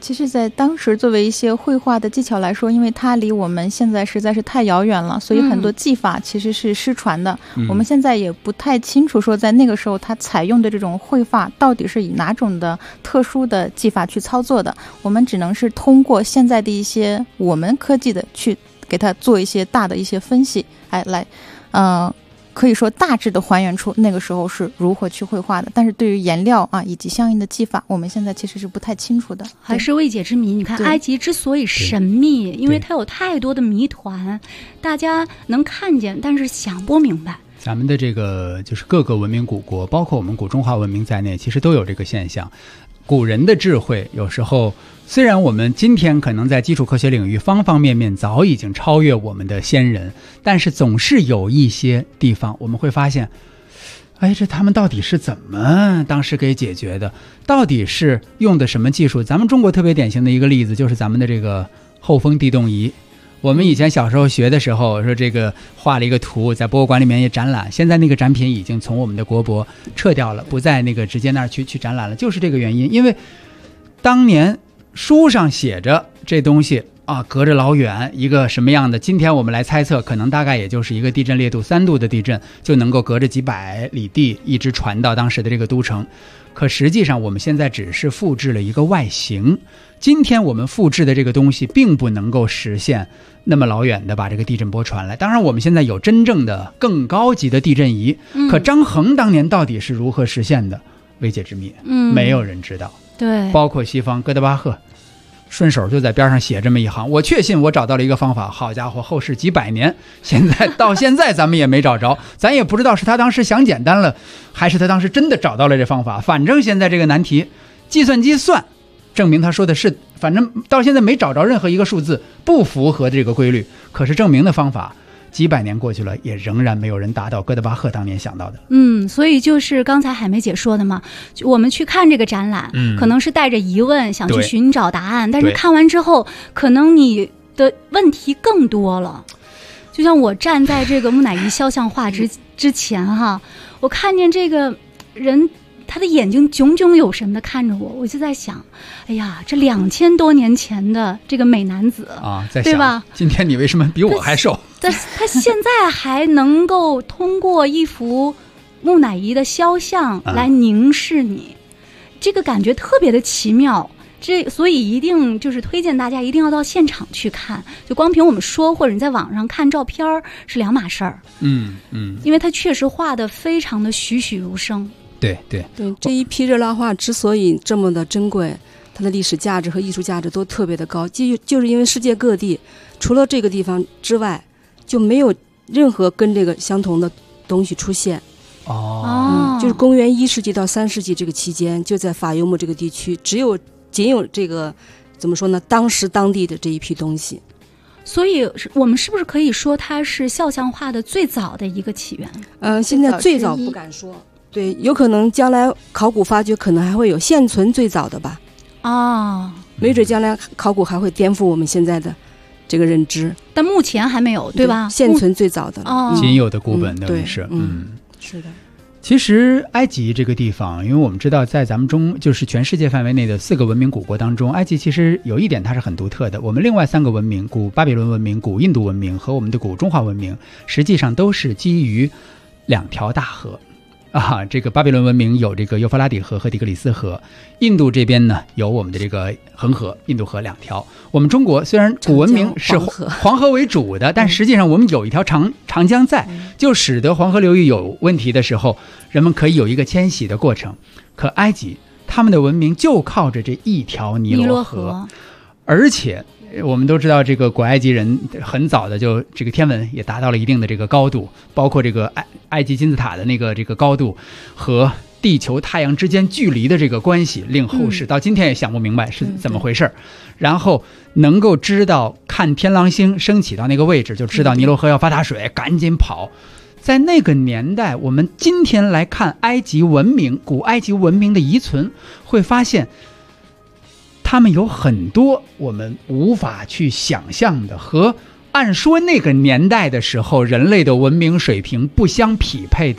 其实在当时作为一些绘画的技巧来说，因为它离我们现在实在是太遥远了，所以很多技法其实是失传的。我们现在也不太清楚说在那个时候它采用的这种绘画到底是以哪种的特殊的技法去操作的，我们只能是通过现在的一些我们科技的去给它做一些大的一些分析，可以说大致的还原出那个时候是如何去绘画的，但是对于颜料啊以及相应的技法，我们现在其实是不太清楚的， 还是未解之谜。你看埃及之所以神秘，因为它有太多的谜团，大家能看见，但是想不明白。 咱们的这个就是各个文明古国，包括我们古中华文明在内，其实都有这个现象。古人的智慧有时候虽然我们今天可能在基础科学领域方方面面早已经超越我们的先人，但是总是有一些地方我们会发现，这他们到底是怎么当时给解决的，到底是用的什么技术。咱们中国特别典型的一个例子就是咱们的这个后风地动仪。我们以前小时候学的时候说这个画了一个图，在博物馆里面也展览，现在那个展品已经从我们的国博撤掉了，不在那个直接那儿去展览了，就是这个原因。因为当年书上写着这东西隔着老远一个什么样的，今天我们来猜测，可能大概也就是一个地震烈度3度的地震就能够隔着几百里地一直传到当时的这个都城。可实际上我们现在只是复制了一个外形，今天我们复制的这个东西并不能够实现那么老远的把这个地震波传来。当然我们现在有真正的更高级的地震仪，可张衡当年到底是如何实现的，未解之谜，没有人知道。 对， 包括西方哥德巴赫顺手就在边上写这么一行，我确信我找到了一个方法。好家伙，后世几百年，到现在咱们也没找着，咱也不知道是他当时想简单了，还是他当时真的找到了这方法。反正现在这个难题，计算机算证明他说的是，反正到现在没找着任何一个数字不符合这个规律。可是证明的方法，几百年过去了，也仍然没有人达到哥德巴赫当年想到的。 所以就是刚才海梅姐说的嘛，我们去看这个展览，可能是带着疑问想去寻找答案，但是看完之后，可能你的问题更多了。就像我站在这个木乃伊肖像画之前哈，我看见这个人，他的眼睛炯炯有神的看着我，我就在想，哎呀，这2000多年前的这个美男子在想对吧？ 今天你为什么比我还瘦？ 但他现在还能够通过一幅木乃伊的肖像来凝视你，这个感觉特别的奇妙。所以一定就是推荐大家一定要到现场去看，就光凭我们说或者你在网上看照片是两码事儿。因为它确实画得非常的栩栩如生。 对，这一批热拉画之所以这么的珍贵，它的历史价值和艺术价值都特别的高，就是因为世界各地除了这个地方之外，就没有任何跟这个相同的东西出现。就是公元1世纪到3世纪这个期间，就在法尤木这个地区，仅有这个怎么说呢？当时当地的这一批东西。 所以我们是不是可以说它是肖像画的最早的一个起源？ 现在最早不敢说。对，有可能将来考古发掘可能还会有现存最早的吧。没准将来考古还会颠覆我们现在的这个认知， 但目前还没有，对吧？ 现存最早的仅有的古本等于是。 是的。 其实埃及这个地方，因为我们知道在咱们就是全世界范围内的4个文明古国当中，埃及其实有一点它是很独特的。我们另外3个文明，古巴比伦文明、古印度文明和我们的古中华文明，实际上都是基于2条大河。这个巴比伦文明有这个幼发拉底河和底格里斯河，印度这边呢有我们的这个恒河、印度河2条。我们中国虽然古文明是黄河为主的，但实际上我们有一条长江在，就使得黄河流域有问题的时候，人们可以有一个迁徙的过程。可埃及他们的文明就靠着这一条尼罗河，而且我们都知道这个古埃及人很早的就这个天文也达到了一定的这个高度，包括这个埃及金字塔的这个高度和地球太阳之间距离的这个关系，令后世到今天也想不明白是怎么回事。然后能够知道看天狼星升起到那个位置，就知道尼罗河要发大水，赶紧跑。在那个年代，我们今天来看埃及文明、古埃及文明的遗存，会发现他们有很多我们无法去想象的，和按说那个年代的时候人类的文明水平不相匹配的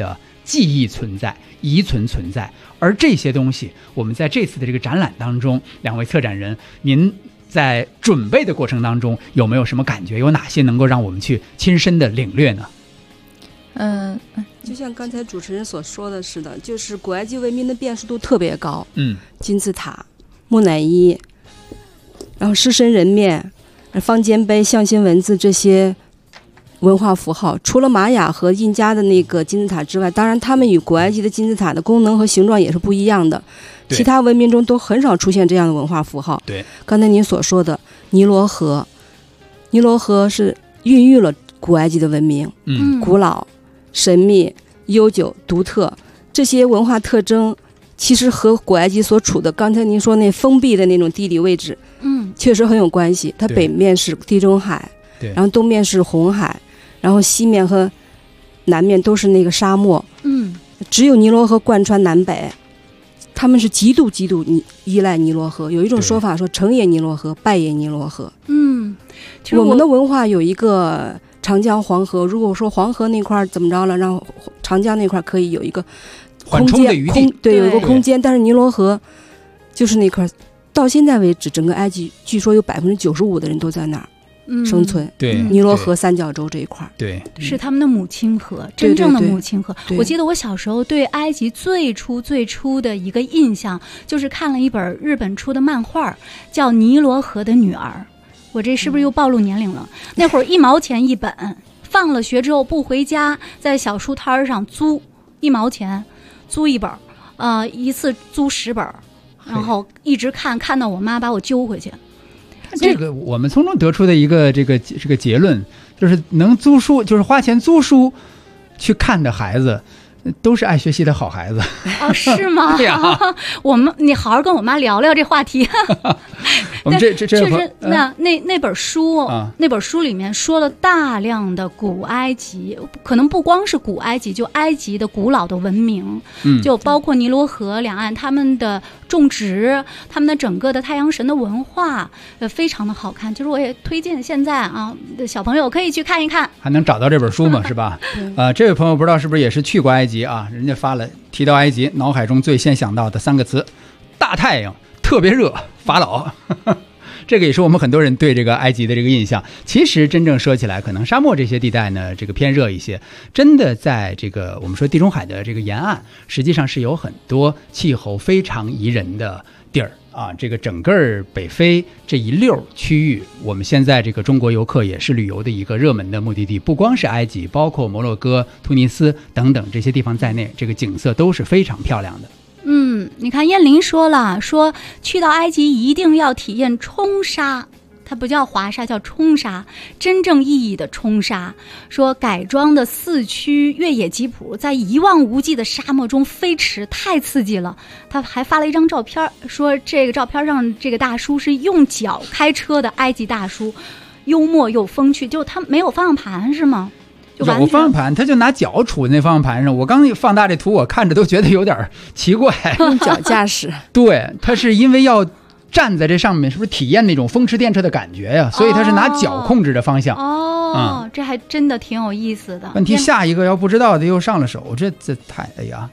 记忆存在、遗存存在。而这些东西，我们在这次的这个展览当中，两位策展人，您在准备的过程当中有没有什么感觉？有哪些能够让我们去亲身的领略呢？ 就像刚才主持人所说的似的，就是古埃及文明的辨识度特别高。金字塔、木乃伊，然后狮身人面、方尖碑、象形文字这些文化符号，除了玛雅和印加的那个金字塔之外，当然他们与古埃及的金字塔的功能和形状也是不一样的。其他文明中都很少出现这样的文化符号。 对， 刚才您所说的尼罗河，尼罗河是孕育了古埃及的文明，古老、神秘、悠久、独特，这些文化特征其实和古埃及所处的刚才您说那封闭的那种地理位置，确实很有关系。它北面是地中海，然后东面是红海，然后西面和南面都是那个沙漠，只有尼罗河贯穿南北，他们是极度依赖尼罗河。有一种说法说成也尼罗河，败也尼罗河。我们的文化有一个长江黄河，如果说黄河那块怎么着了，让长江那块可以有一个空间，有一个空间，但是尼罗河就是那块，到现在为止，整个埃及据说有95%的人都在那儿生存。尼罗河三角洲这一块， 是他们的母亲河，真正的母亲河。我记得我小时候对埃及最初的一个印象，就是看了一本日本出的漫画，叫《尼罗河的女儿》。我这是不是又暴露年龄了？那会儿1毛钱一本，放了学之后不回家，在小书摊上租1毛钱租一本，一次租10本，然后一直看到我妈把我揪回去。 这个我们从中得出的一个这个结论，就是能租书，就是花钱租书去看的孩子，都是爱学习的好孩子。 是吗？对呀。你好好跟我妈聊聊这话题。 我们这确实，那本书，那本书里面说了大量的古埃及，可能不光是古埃及，就埃及的古老的文明，就包括尼罗河两岸他们的种植，他们的整个的太阳神的文化，非常的好看。就是我也推荐现在小朋友可以去看一看。还能找到这本书吗？是吧？这位朋友不知道是不是也是去过埃及啊？人家发了，提到埃及，脑海中最先想到的3个词：大太阳、特别热、法老。这个也是我们很多人对这个埃及的这个印象。其实真正说起来，可能沙漠这些地带呢，这个偏热一些。真的在这个我们说地中海的这个沿岸，实际上是有很多气候非常宜人的地儿啊。这个整个北非这一溜区域，我们现在这个中国游客也是旅游的一个热门的目的地。不光是埃及，包括摩洛哥、突尼斯等等这些地方在内，这个景色都是非常漂亮的。你看燕玲说了，说去到埃及一定要体验冲沙，它不叫华沙，叫冲沙，真正意义的冲沙。说改装的4驱越野吉普在一望无际的沙漠中飞驰，太刺激了。他还发了一张照片，说这个照片上这个大叔是用脚开车的埃及大叔，幽默又风趣，就他没有方向盘是吗？有方向盘，他就拿脚杵在那方向盘上。我刚放大这图，我看着都觉得有点奇怪。用脚驾驶。对，他是因为要站在这上面，是不是体验那种风驰电掣的感觉呀？所以他是拿脚控制着方向。这还真的挺有意思的。问题下一个要不知道的又上了手，这太哎呀。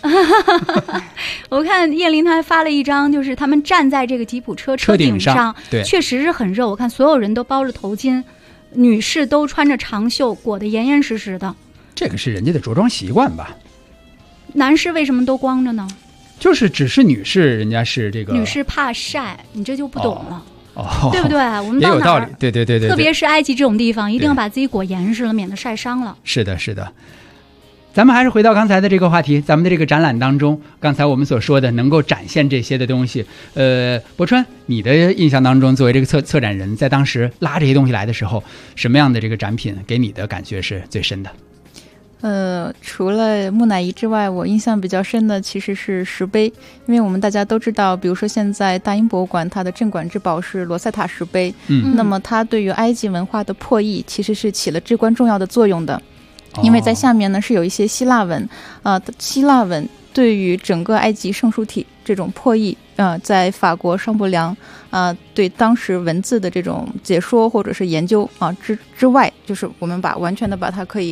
我看叶林他还发了一张，就是他们站在这个吉普车顶上，对，确实是很热。我看所有人都包着头巾。女士都穿着长袖，裹得严严实实的。这个是人家的着装习惯吧？男士为什么都光着呢？就是只是女士，人家是这个女士怕晒，你这就不懂了，对不对？我们到哪儿也有道理，对，特别是埃及这种地方，一定要把自己裹严实了，免得晒伤了。是的。咱们还是回到刚才的这个话题，咱们的这个展览当中，刚才我们所说的能够展现这些的东西，博川，你的印象当中，作为这个策展人，在当时拉这些东西来的时候，什么样的这个展品给你的感觉是最深的？除了木乃伊之外，我印象比较深的其实是石碑，因为我们大家都知道，比如说现在大英博物馆它的镇馆之宝是罗塞塔石碑，那么它对于埃及文化的破译其实是起了至关重要的作用的。因为在下面呢是有一些希腊文，希腊文对于整个埃及圣书体这种破译，在法国商伯良对当时文字的这种解说或者是研究之外，就是我们完全的把它可以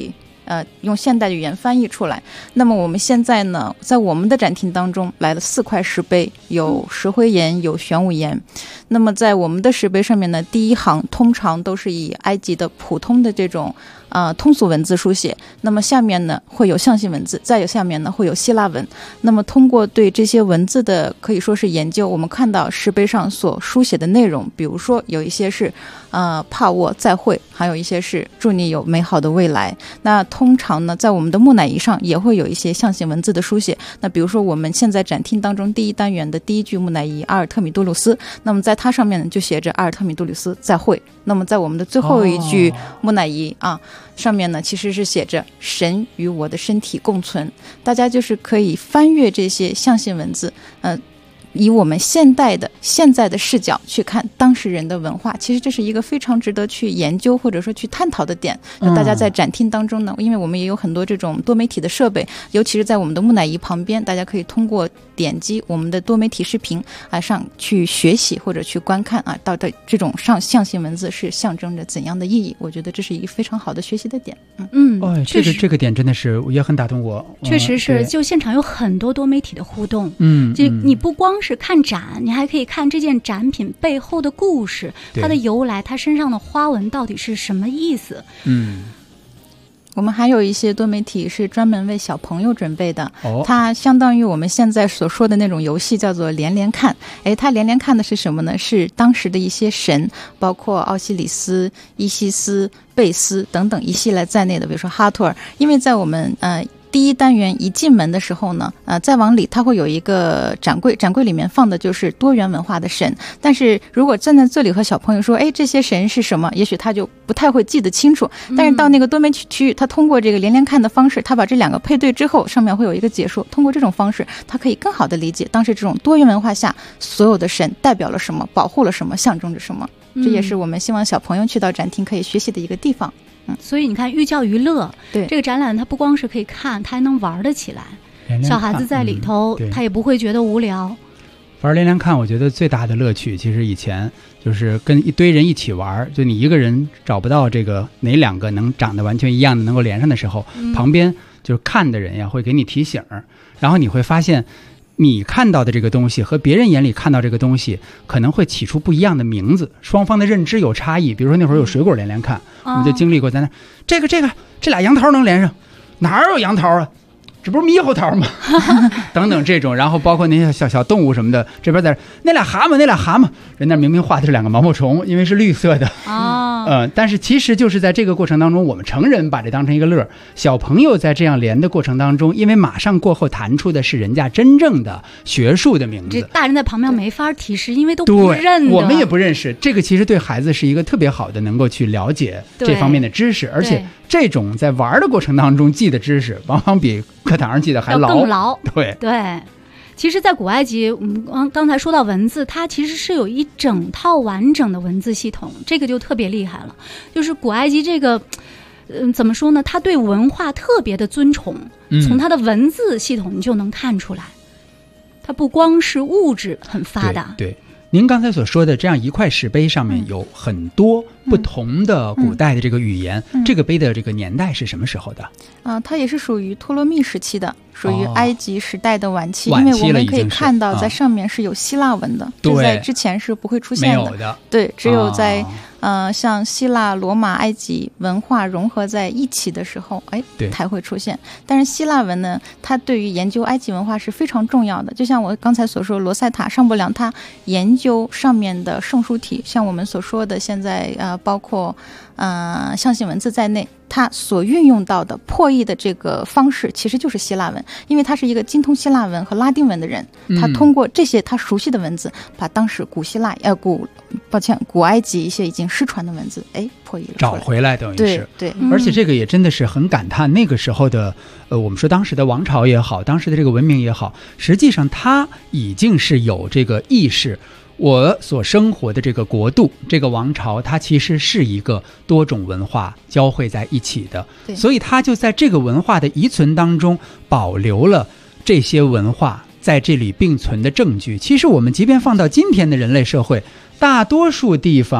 用现代语言翻译出来。那么我们现在呢，在我们的展厅当中来了4块石碑，有石灰岩，有玄武岩。那么在我们的石碑上面呢，第一行通常都是以埃及的普通的这种通俗文字书写，那么下面呢会有象形文字，再有下面呢会有希腊文。那么通过对这些文字的可以说是研究，我们看到石碑上所书写的内容，比如说有一些是帕沃再会，还有一些是祝你有美好的未来。那通常呢在我们的木乃伊上也会有一些象形文字的书写，那比如说我们现在展厅当中第1单元的第一具木乃伊阿尔特米杜鲁斯，那么在它上面呢就写着阿尔特米杜鲁斯再会。那么在我们的最后一具木乃伊上面呢其实是写着神与我的身体共存。大家就是可以翻阅这些象形文字，以我们现在的视角去看当事人的文化，其实这是一个非常值得去研究或者说去探讨的点。就大家在展厅当中呢，因为我们也有很多这种多媒体的设备，尤其是在我们的木乃伊旁边，大家可以通过点击我们的多媒体视频上去学习或者去观看到底这种象形文字是象征着怎样的意义。我觉得这是一个非常好的学习的点。 这个点真的是也很打动我。 确实是，就现场有很多多媒体的互动。就你不光是看展，你还可以看这件展品背后的故事，它的由来，它身上的花纹到底是什么意思。 我们还有一些多媒体是专门为小朋友准备的，它相当于我们现在所说的那种游戏，叫做连连看。它连连看的是什么呢？是当时的一些神，包括奥西里斯、伊西斯、贝斯等等一系列在内的，比如说哈托尔。因为在我们第1单元一进门的时候呢，再往里它会有一个展柜，展柜里面放的就是多元文化的神。但是如果站在这里和小朋友说，这些神是什么，也许他就不太会记得清楚。但是到那个多媒体区域，他通过这个连连看的方式，他把这2个配对之后，上面会有一个解说。通过这种方式，他可以更好的理解当时这种多元文化下所有的神代表了什么，保护了什么，象征着什么。这也是我们希望小朋友去到展厅可以学习的一个地方。 所以你看寓教于乐， 对这个展览它不光是可以看，它还能玩得起来。小孩子在里头他也不会觉得无聊。 玩连连看我觉得最大的乐趣其实以前就是跟一堆人一起玩，就你一个人找不到这个哪2个能长得完全一样的能够连上的时候，旁边就是看的人呀会给你提醒，然后你会发现你看到的这个东西和别人眼里看到这个东西可能会起出不一样的名字，双方的认知有差异。比如说那会儿有水果连连看，我们就经历过在那这俩杨桃能连上，哪有杨桃啊，这不是猕猴桃吗等等这种。然后包括那些小动物什么的，这边在那俩蛤蟆人那明明画的是2个毛毛虫，因为是绿色的但是其实就是在这个过程当中，我们成人把这当成一个乐，小朋友在这样连的过程当中，因为马上过后弹出的是人家真正的学术的名字， 这大人在旁边没法提示，因为都不认得， 我们也不认识。这个其实对孩子是一个特别好的能够去了解这方面的知识，而且这种在玩的过程当中记的知识往往比课堂上记得还更牢。 对。 其实在古埃及，我们刚才说到文字，它其实是有一整套完整的文字系统，这个就特别厉害了。就是古埃及这个怎么说呢，他对文化特别的尊崇，从他的文字系统你就能看出来，它不光是物质很发达。 对，您刚才所说的这样一块石碑上面有很多不同的古代的这个语言，这个碑的这个年代是什么时候的？ 它也是属于托勒密时期的，属于埃及时代的晚期，因为我们可以看到在上面是有希腊文的，这在之前是不会出现的。 没有的。 对，只有在像希腊、罗马、埃及文化融合在一起的时候，才会出现。但是希腊文呢，它对于研究埃及文化是非常重要的。就像我刚才所说，罗塞塔、尚伯良他研究上面的圣书体，像我们所说的现在包括象形文字在内，它所运用到的破译的这个方式其实就是希腊文，因为他是一个精通希腊文和拉丁文的人，他通过这些他熟悉的文字，把当时古埃及一些已经失传的文字破译了找回来，等于是对。 而且这个也真的是很感叹，那个时候的我们说当时的王朝也好，当时的这个文明也好，实际上它已经是有这个意识，我所生活的这个国度，这个王朝，它其实是一个多种文化交汇在一起的，所以它就在这个文化的遗存当中保留了这些文化在这里并存的证据。其实我们即便放到今天的人类社会，大多数地方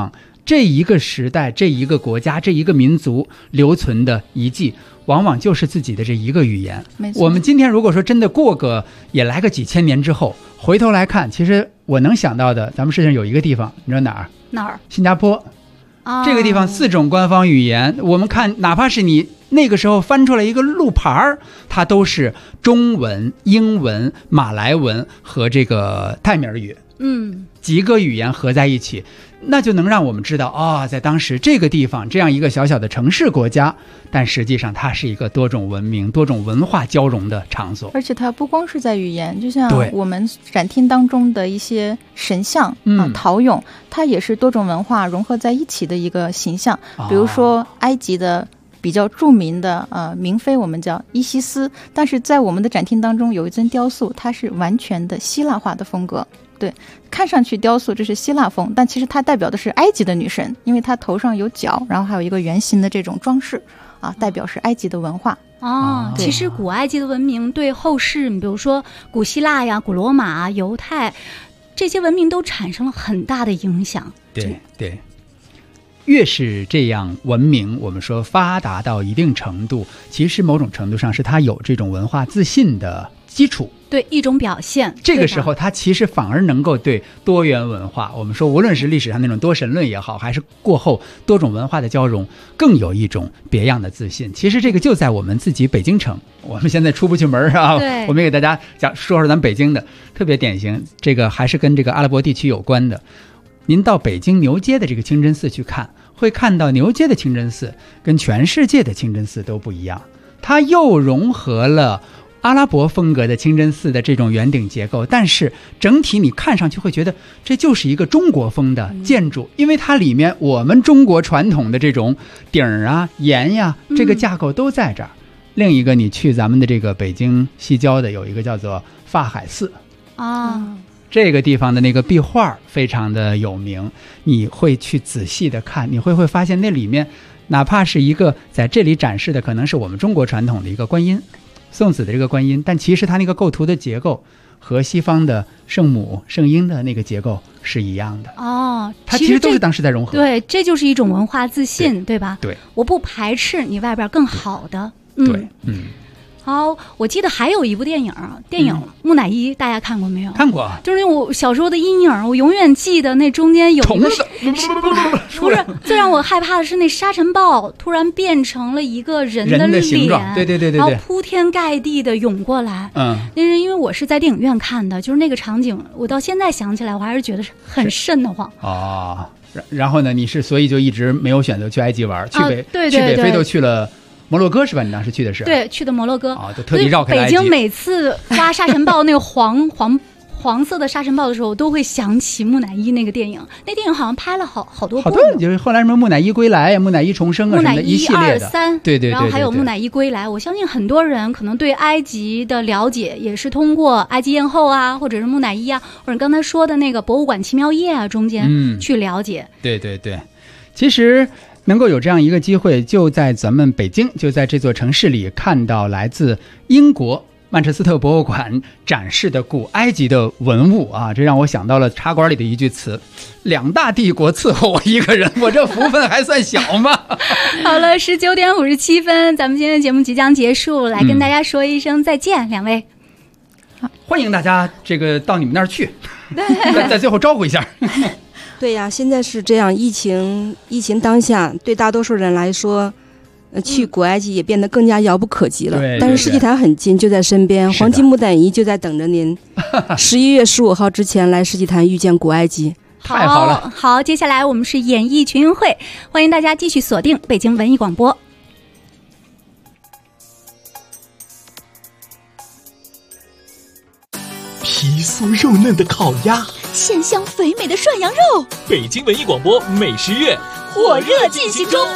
这一个时代、这一个国家、这一个民族留存的遗迹，往往就是自己的这一个语言。 没错， 我们今天如果说真的过个也来个几千年之后，回头来看，其实我能想到的，咱们世界上有一个地方，你知道哪儿？ 哪儿？ 新加坡。这个地方4种官方语言，我们看哪怕是你那个时候翻出来一个路牌，它都是中文、英文、马来文和这个泰米尔语，几个语言合在一起，那就能让我们知道在当时这个地方这样一个小小的城市国家，但实际上它是一个多种文明、多种文化交融的场所。 而且它不光是在语言，就像我们展厅当中的一些神像陶俑，它也是多种文化融合在一起的一个形象。比如说埃及的比较著名的明妃，我们叫伊西斯，但是在我们的展厅当中有一尊雕塑，它是完全的希腊化的风格。对，看上去雕塑这是希腊风，但其实它代表的是埃及的女神，因为她头上有角，然后还有一个圆形的这种装饰代表是埃及的文化。 其实古埃及的文明对后世，比如说古希腊呀、古罗马、犹太这些文明都产生了很大的影响。 对，越是这样文明，我们说发达到一定程度，其实某种程度上是它有这种文化自信的基础， 对，一种表现。 这个时候它其实反而能够对多元文化，我们说无论是历史上那种多神论也好，还是过后多种文化的交融，更有一种别样的自信。其实这个就在我们自己北京城，我们现在出不去门我们也给大家说咱北京的特别典型，这个还是跟这个阿拉伯地区有关的。您到北京牛街的这个清真寺去看，会看到牛街的清真寺跟全世界的清真寺都不一样，它又融合了阿拉伯风格的清真寺的这种圆顶结构，但是整体你看上去会觉得这就是一个中国风的建筑，因为它里面我们中国传统的这种顶檐呀这个架构都在这儿。另一个你去咱们的这个北京西郊的有一个叫做法海寺这个地方的那个壁画非常的有名，你会去仔细的看，你会发现那里面哪怕是一个在这里展示的可能是我们中国传统的一个观音，宋子的这个观音，但其实它那个构图的结构和西方的圣母圣婴的那个结构是一样的它其实都是当时在融合。 对，这就是一种文化自信， 对吧？ 对， 我不排斥你外边更好的。 对， 好，我记得还有一部电影木乃伊，大家看过没有？ 看过， 就是我小时候的阴影，我永远记得那中间有一个不是，最让我害怕的是那沙尘暴突然变成了一个人的形状，对， 然后铺天盖地的涌过来。那是因为我是在电影院看的，就是那个场景，我到现在想起来，我还是觉得很瘆得慌。 然后呢，你是所以就一直没有选择去埃及玩，去北非都去了。摩洛哥是吧？你当时去的是？ 对，去的摩洛哥就特地绕开北京每次刮沙尘暴那个黄色的沙尘暴的时候，我都会想起木乃伊那个电影。那电影好像拍了好多部， 好多就是后来什么木乃伊归来、木乃伊重生什么的一系列的。 木乃伊1、2、3， 对， 然后还有木乃伊归来。我相信很多人可能对埃及的了解也是通过埃及艳后或者是木乃伊或者刚才说的那个博物馆奇妙夜中间去了解。 对，其实能够有这样一个机会，就在咱们北京，就在这座城市里看到来自英国曼彻斯特博物馆展示的古埃及的文物这让我想到了茶馆里的一句词：2大帝国伺候我一个人，我这福分还算小吗？ 好了，19点57分，咱们今天的节目即将结束，来跟大家说一声再见，两位。 欢迎大家这个到你们那儿去，在最后招呼一下。 对呀，现在是这样，疫情当下，对大多数人来说，去古埃及也变得更加遥不可及了。但是世纪坛很近，就在身边，黄金木乃伊就在等着您。11月15号之前来世纪坛遇见古埃及， 太好了。 好，接下来我们是演艺群英会，欢迎大家继续锁定北京文艺广播。 皮酥肉嫩的烤鸭， 鲜香肥美的涮羊肉。 北京文艺广播美食月火热进行中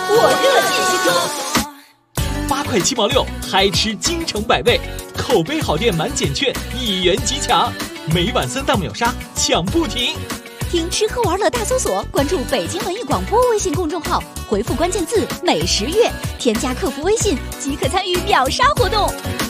，8块7毛6，嗨吃京城百味，口碑好店满减券1元即抢，每晚3档秒杀抢不停。 听吃喝玩乐大搜索，关注北京文艺广播微信公众号，回复关键字美食月，添加客服微信即可参与秒杀活动。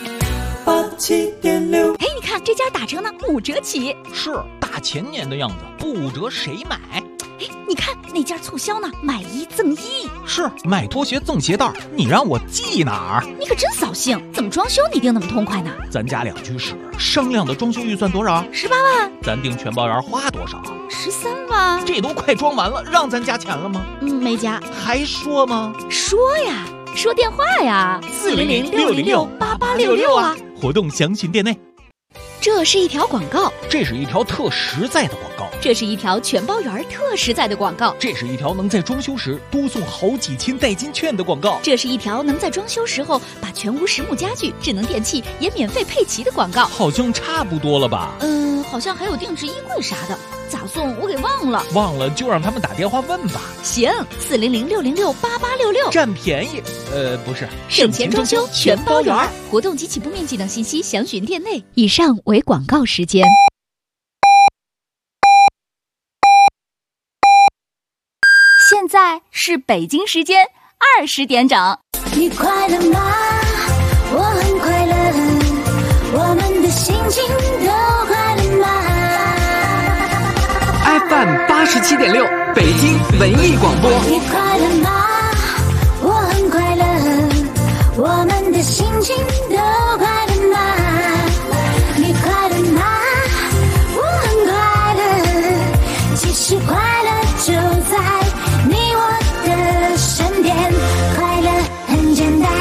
87.6， 哎，你看这家打折呢，5折起。 是大前年的样子，不折谁买？ 哎， 你看那件促销呢，买1赠1。 是买拖鞋赠鞋带，你让我记哪儿？ 你可真扫兴，怎么装修你定那么痛快呢？ 咱家2居室，商量的装修预算多少 ？18万。 咱订全包员花多少 ？13万。 这都快装完了，让咱加钱了吗？ 没加。 还说吗？ 说呀，说电话呀，400-606-8866啊。 活动详询店内。 这是一条广告， 这是一条特实在的广告， 这是一条全包圆特实在的广告， 这是一条能在装修时多送好几千代金券的广告， 这是一条能在装修时候把全屋实木家具、智能电器也免费配齐的广告。 好像差不多了吧？ 好像还有定制衣柜啥的，咋送我给忘了。 忘了就让他们打电话问吧。 行，400-606-8866， 占便宜。不是， 省钱装修全包圆。活动及起步面积等信息详询店内。以上为广告时间。现在是北京时间20点整。 你快乐吗？我很快乐，我们的心情都快乐吗 ？FM 87.6，北京文艺广播。 你快乐吗？我很快乐，我们的心情都快乐吗？你快乐吗？我很快乐，其实快乐就在你我的身边，快乐很简单。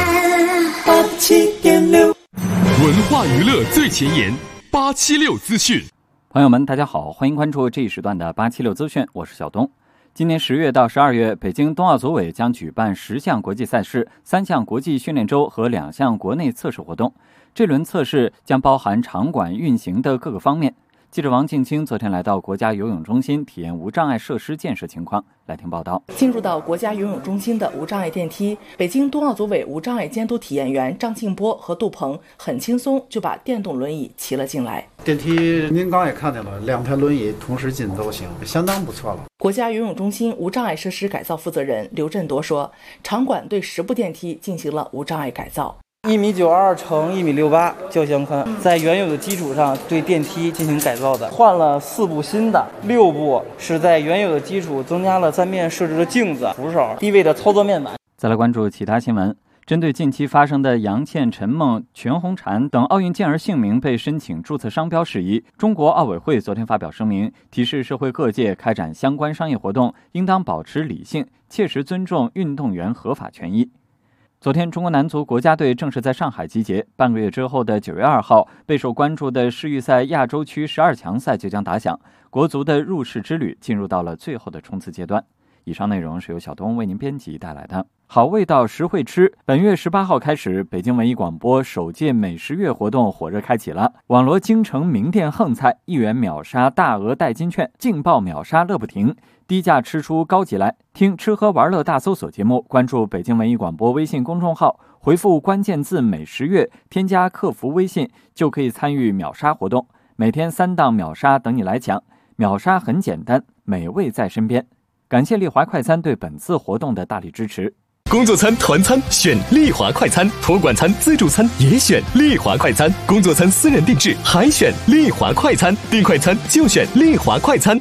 87.6，文化娱乐最前沿，876资讯。 朋友们，大家好，欢迎关注这一时段的876资讯，我是小东。今年10月到12月，北京冬奥组委将举办10项国际赛事、3项国际训练周和2项国内测试活动。这轮测试将包含场馆运行的各个方面。记者王静清昨天来到国家游泳中心体验无障碍设施建设情况，来听报道。 进入到国家游泳中心的无障碍电梯，北京冬奥组委无障碍监督体验员张静波和杜鹏很轻松就把电动轮椅骑了进来。 电梯您刚也看见了，2台轮椅同时进都行，相当不错了。 国家游泳中心无障碍设施改造负责人刘振铎说，场馆对10部电梯进行了无障碍改造。 1.92米乘1.68米较箱宽，在原有的基础上对电梯进行改造的，换了4部新的，6部是在原有的基础增加了3面设置的镜子、扶手、低位的操作面板。 再来关注其他新闻。针对近期发生的杨倩、陈梦、全红婵等奥运健儿姓名被申请注册商标事宜，中国奥委会昨天发表声明，提示社会各界开展相关商业活动应当保持理性，切实尊重运动员合法权益。昨天，中国男足国家队正式在上海集结。半个月之后的9月2号，备受关注的世预赛亚洲区12强赛就将打响，国足的入世之旅进入到了最后的冲刺阶段。以上内容是由小东为您编辑带来的。好味道实惠吃，本月18号开始，北京文艺广播首届美食月活动火热开启了。网罗京城名店横菜，1元秒杀大额代金券，劲爆秒杀乐不停，低价吃出高级来。听吃喝玩乐大搜索节目，关注北京文艺广播微信公众号，回复关键字美食月，添加客服微信就可以参与秒杀活动，每天3档秒杀等你来抢。秒杀很简单，美味在身边。感谢丽华快餐对本次活动的大力支持。 工作餐、团餐选丽华快餐，托管餐、自助餐也选丽华快餐，工作餐私人定制还选丽华快餐，订快餐就选丽华快餐。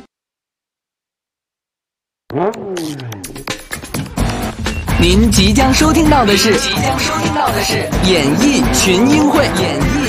您即将收听到的是演艺群英会。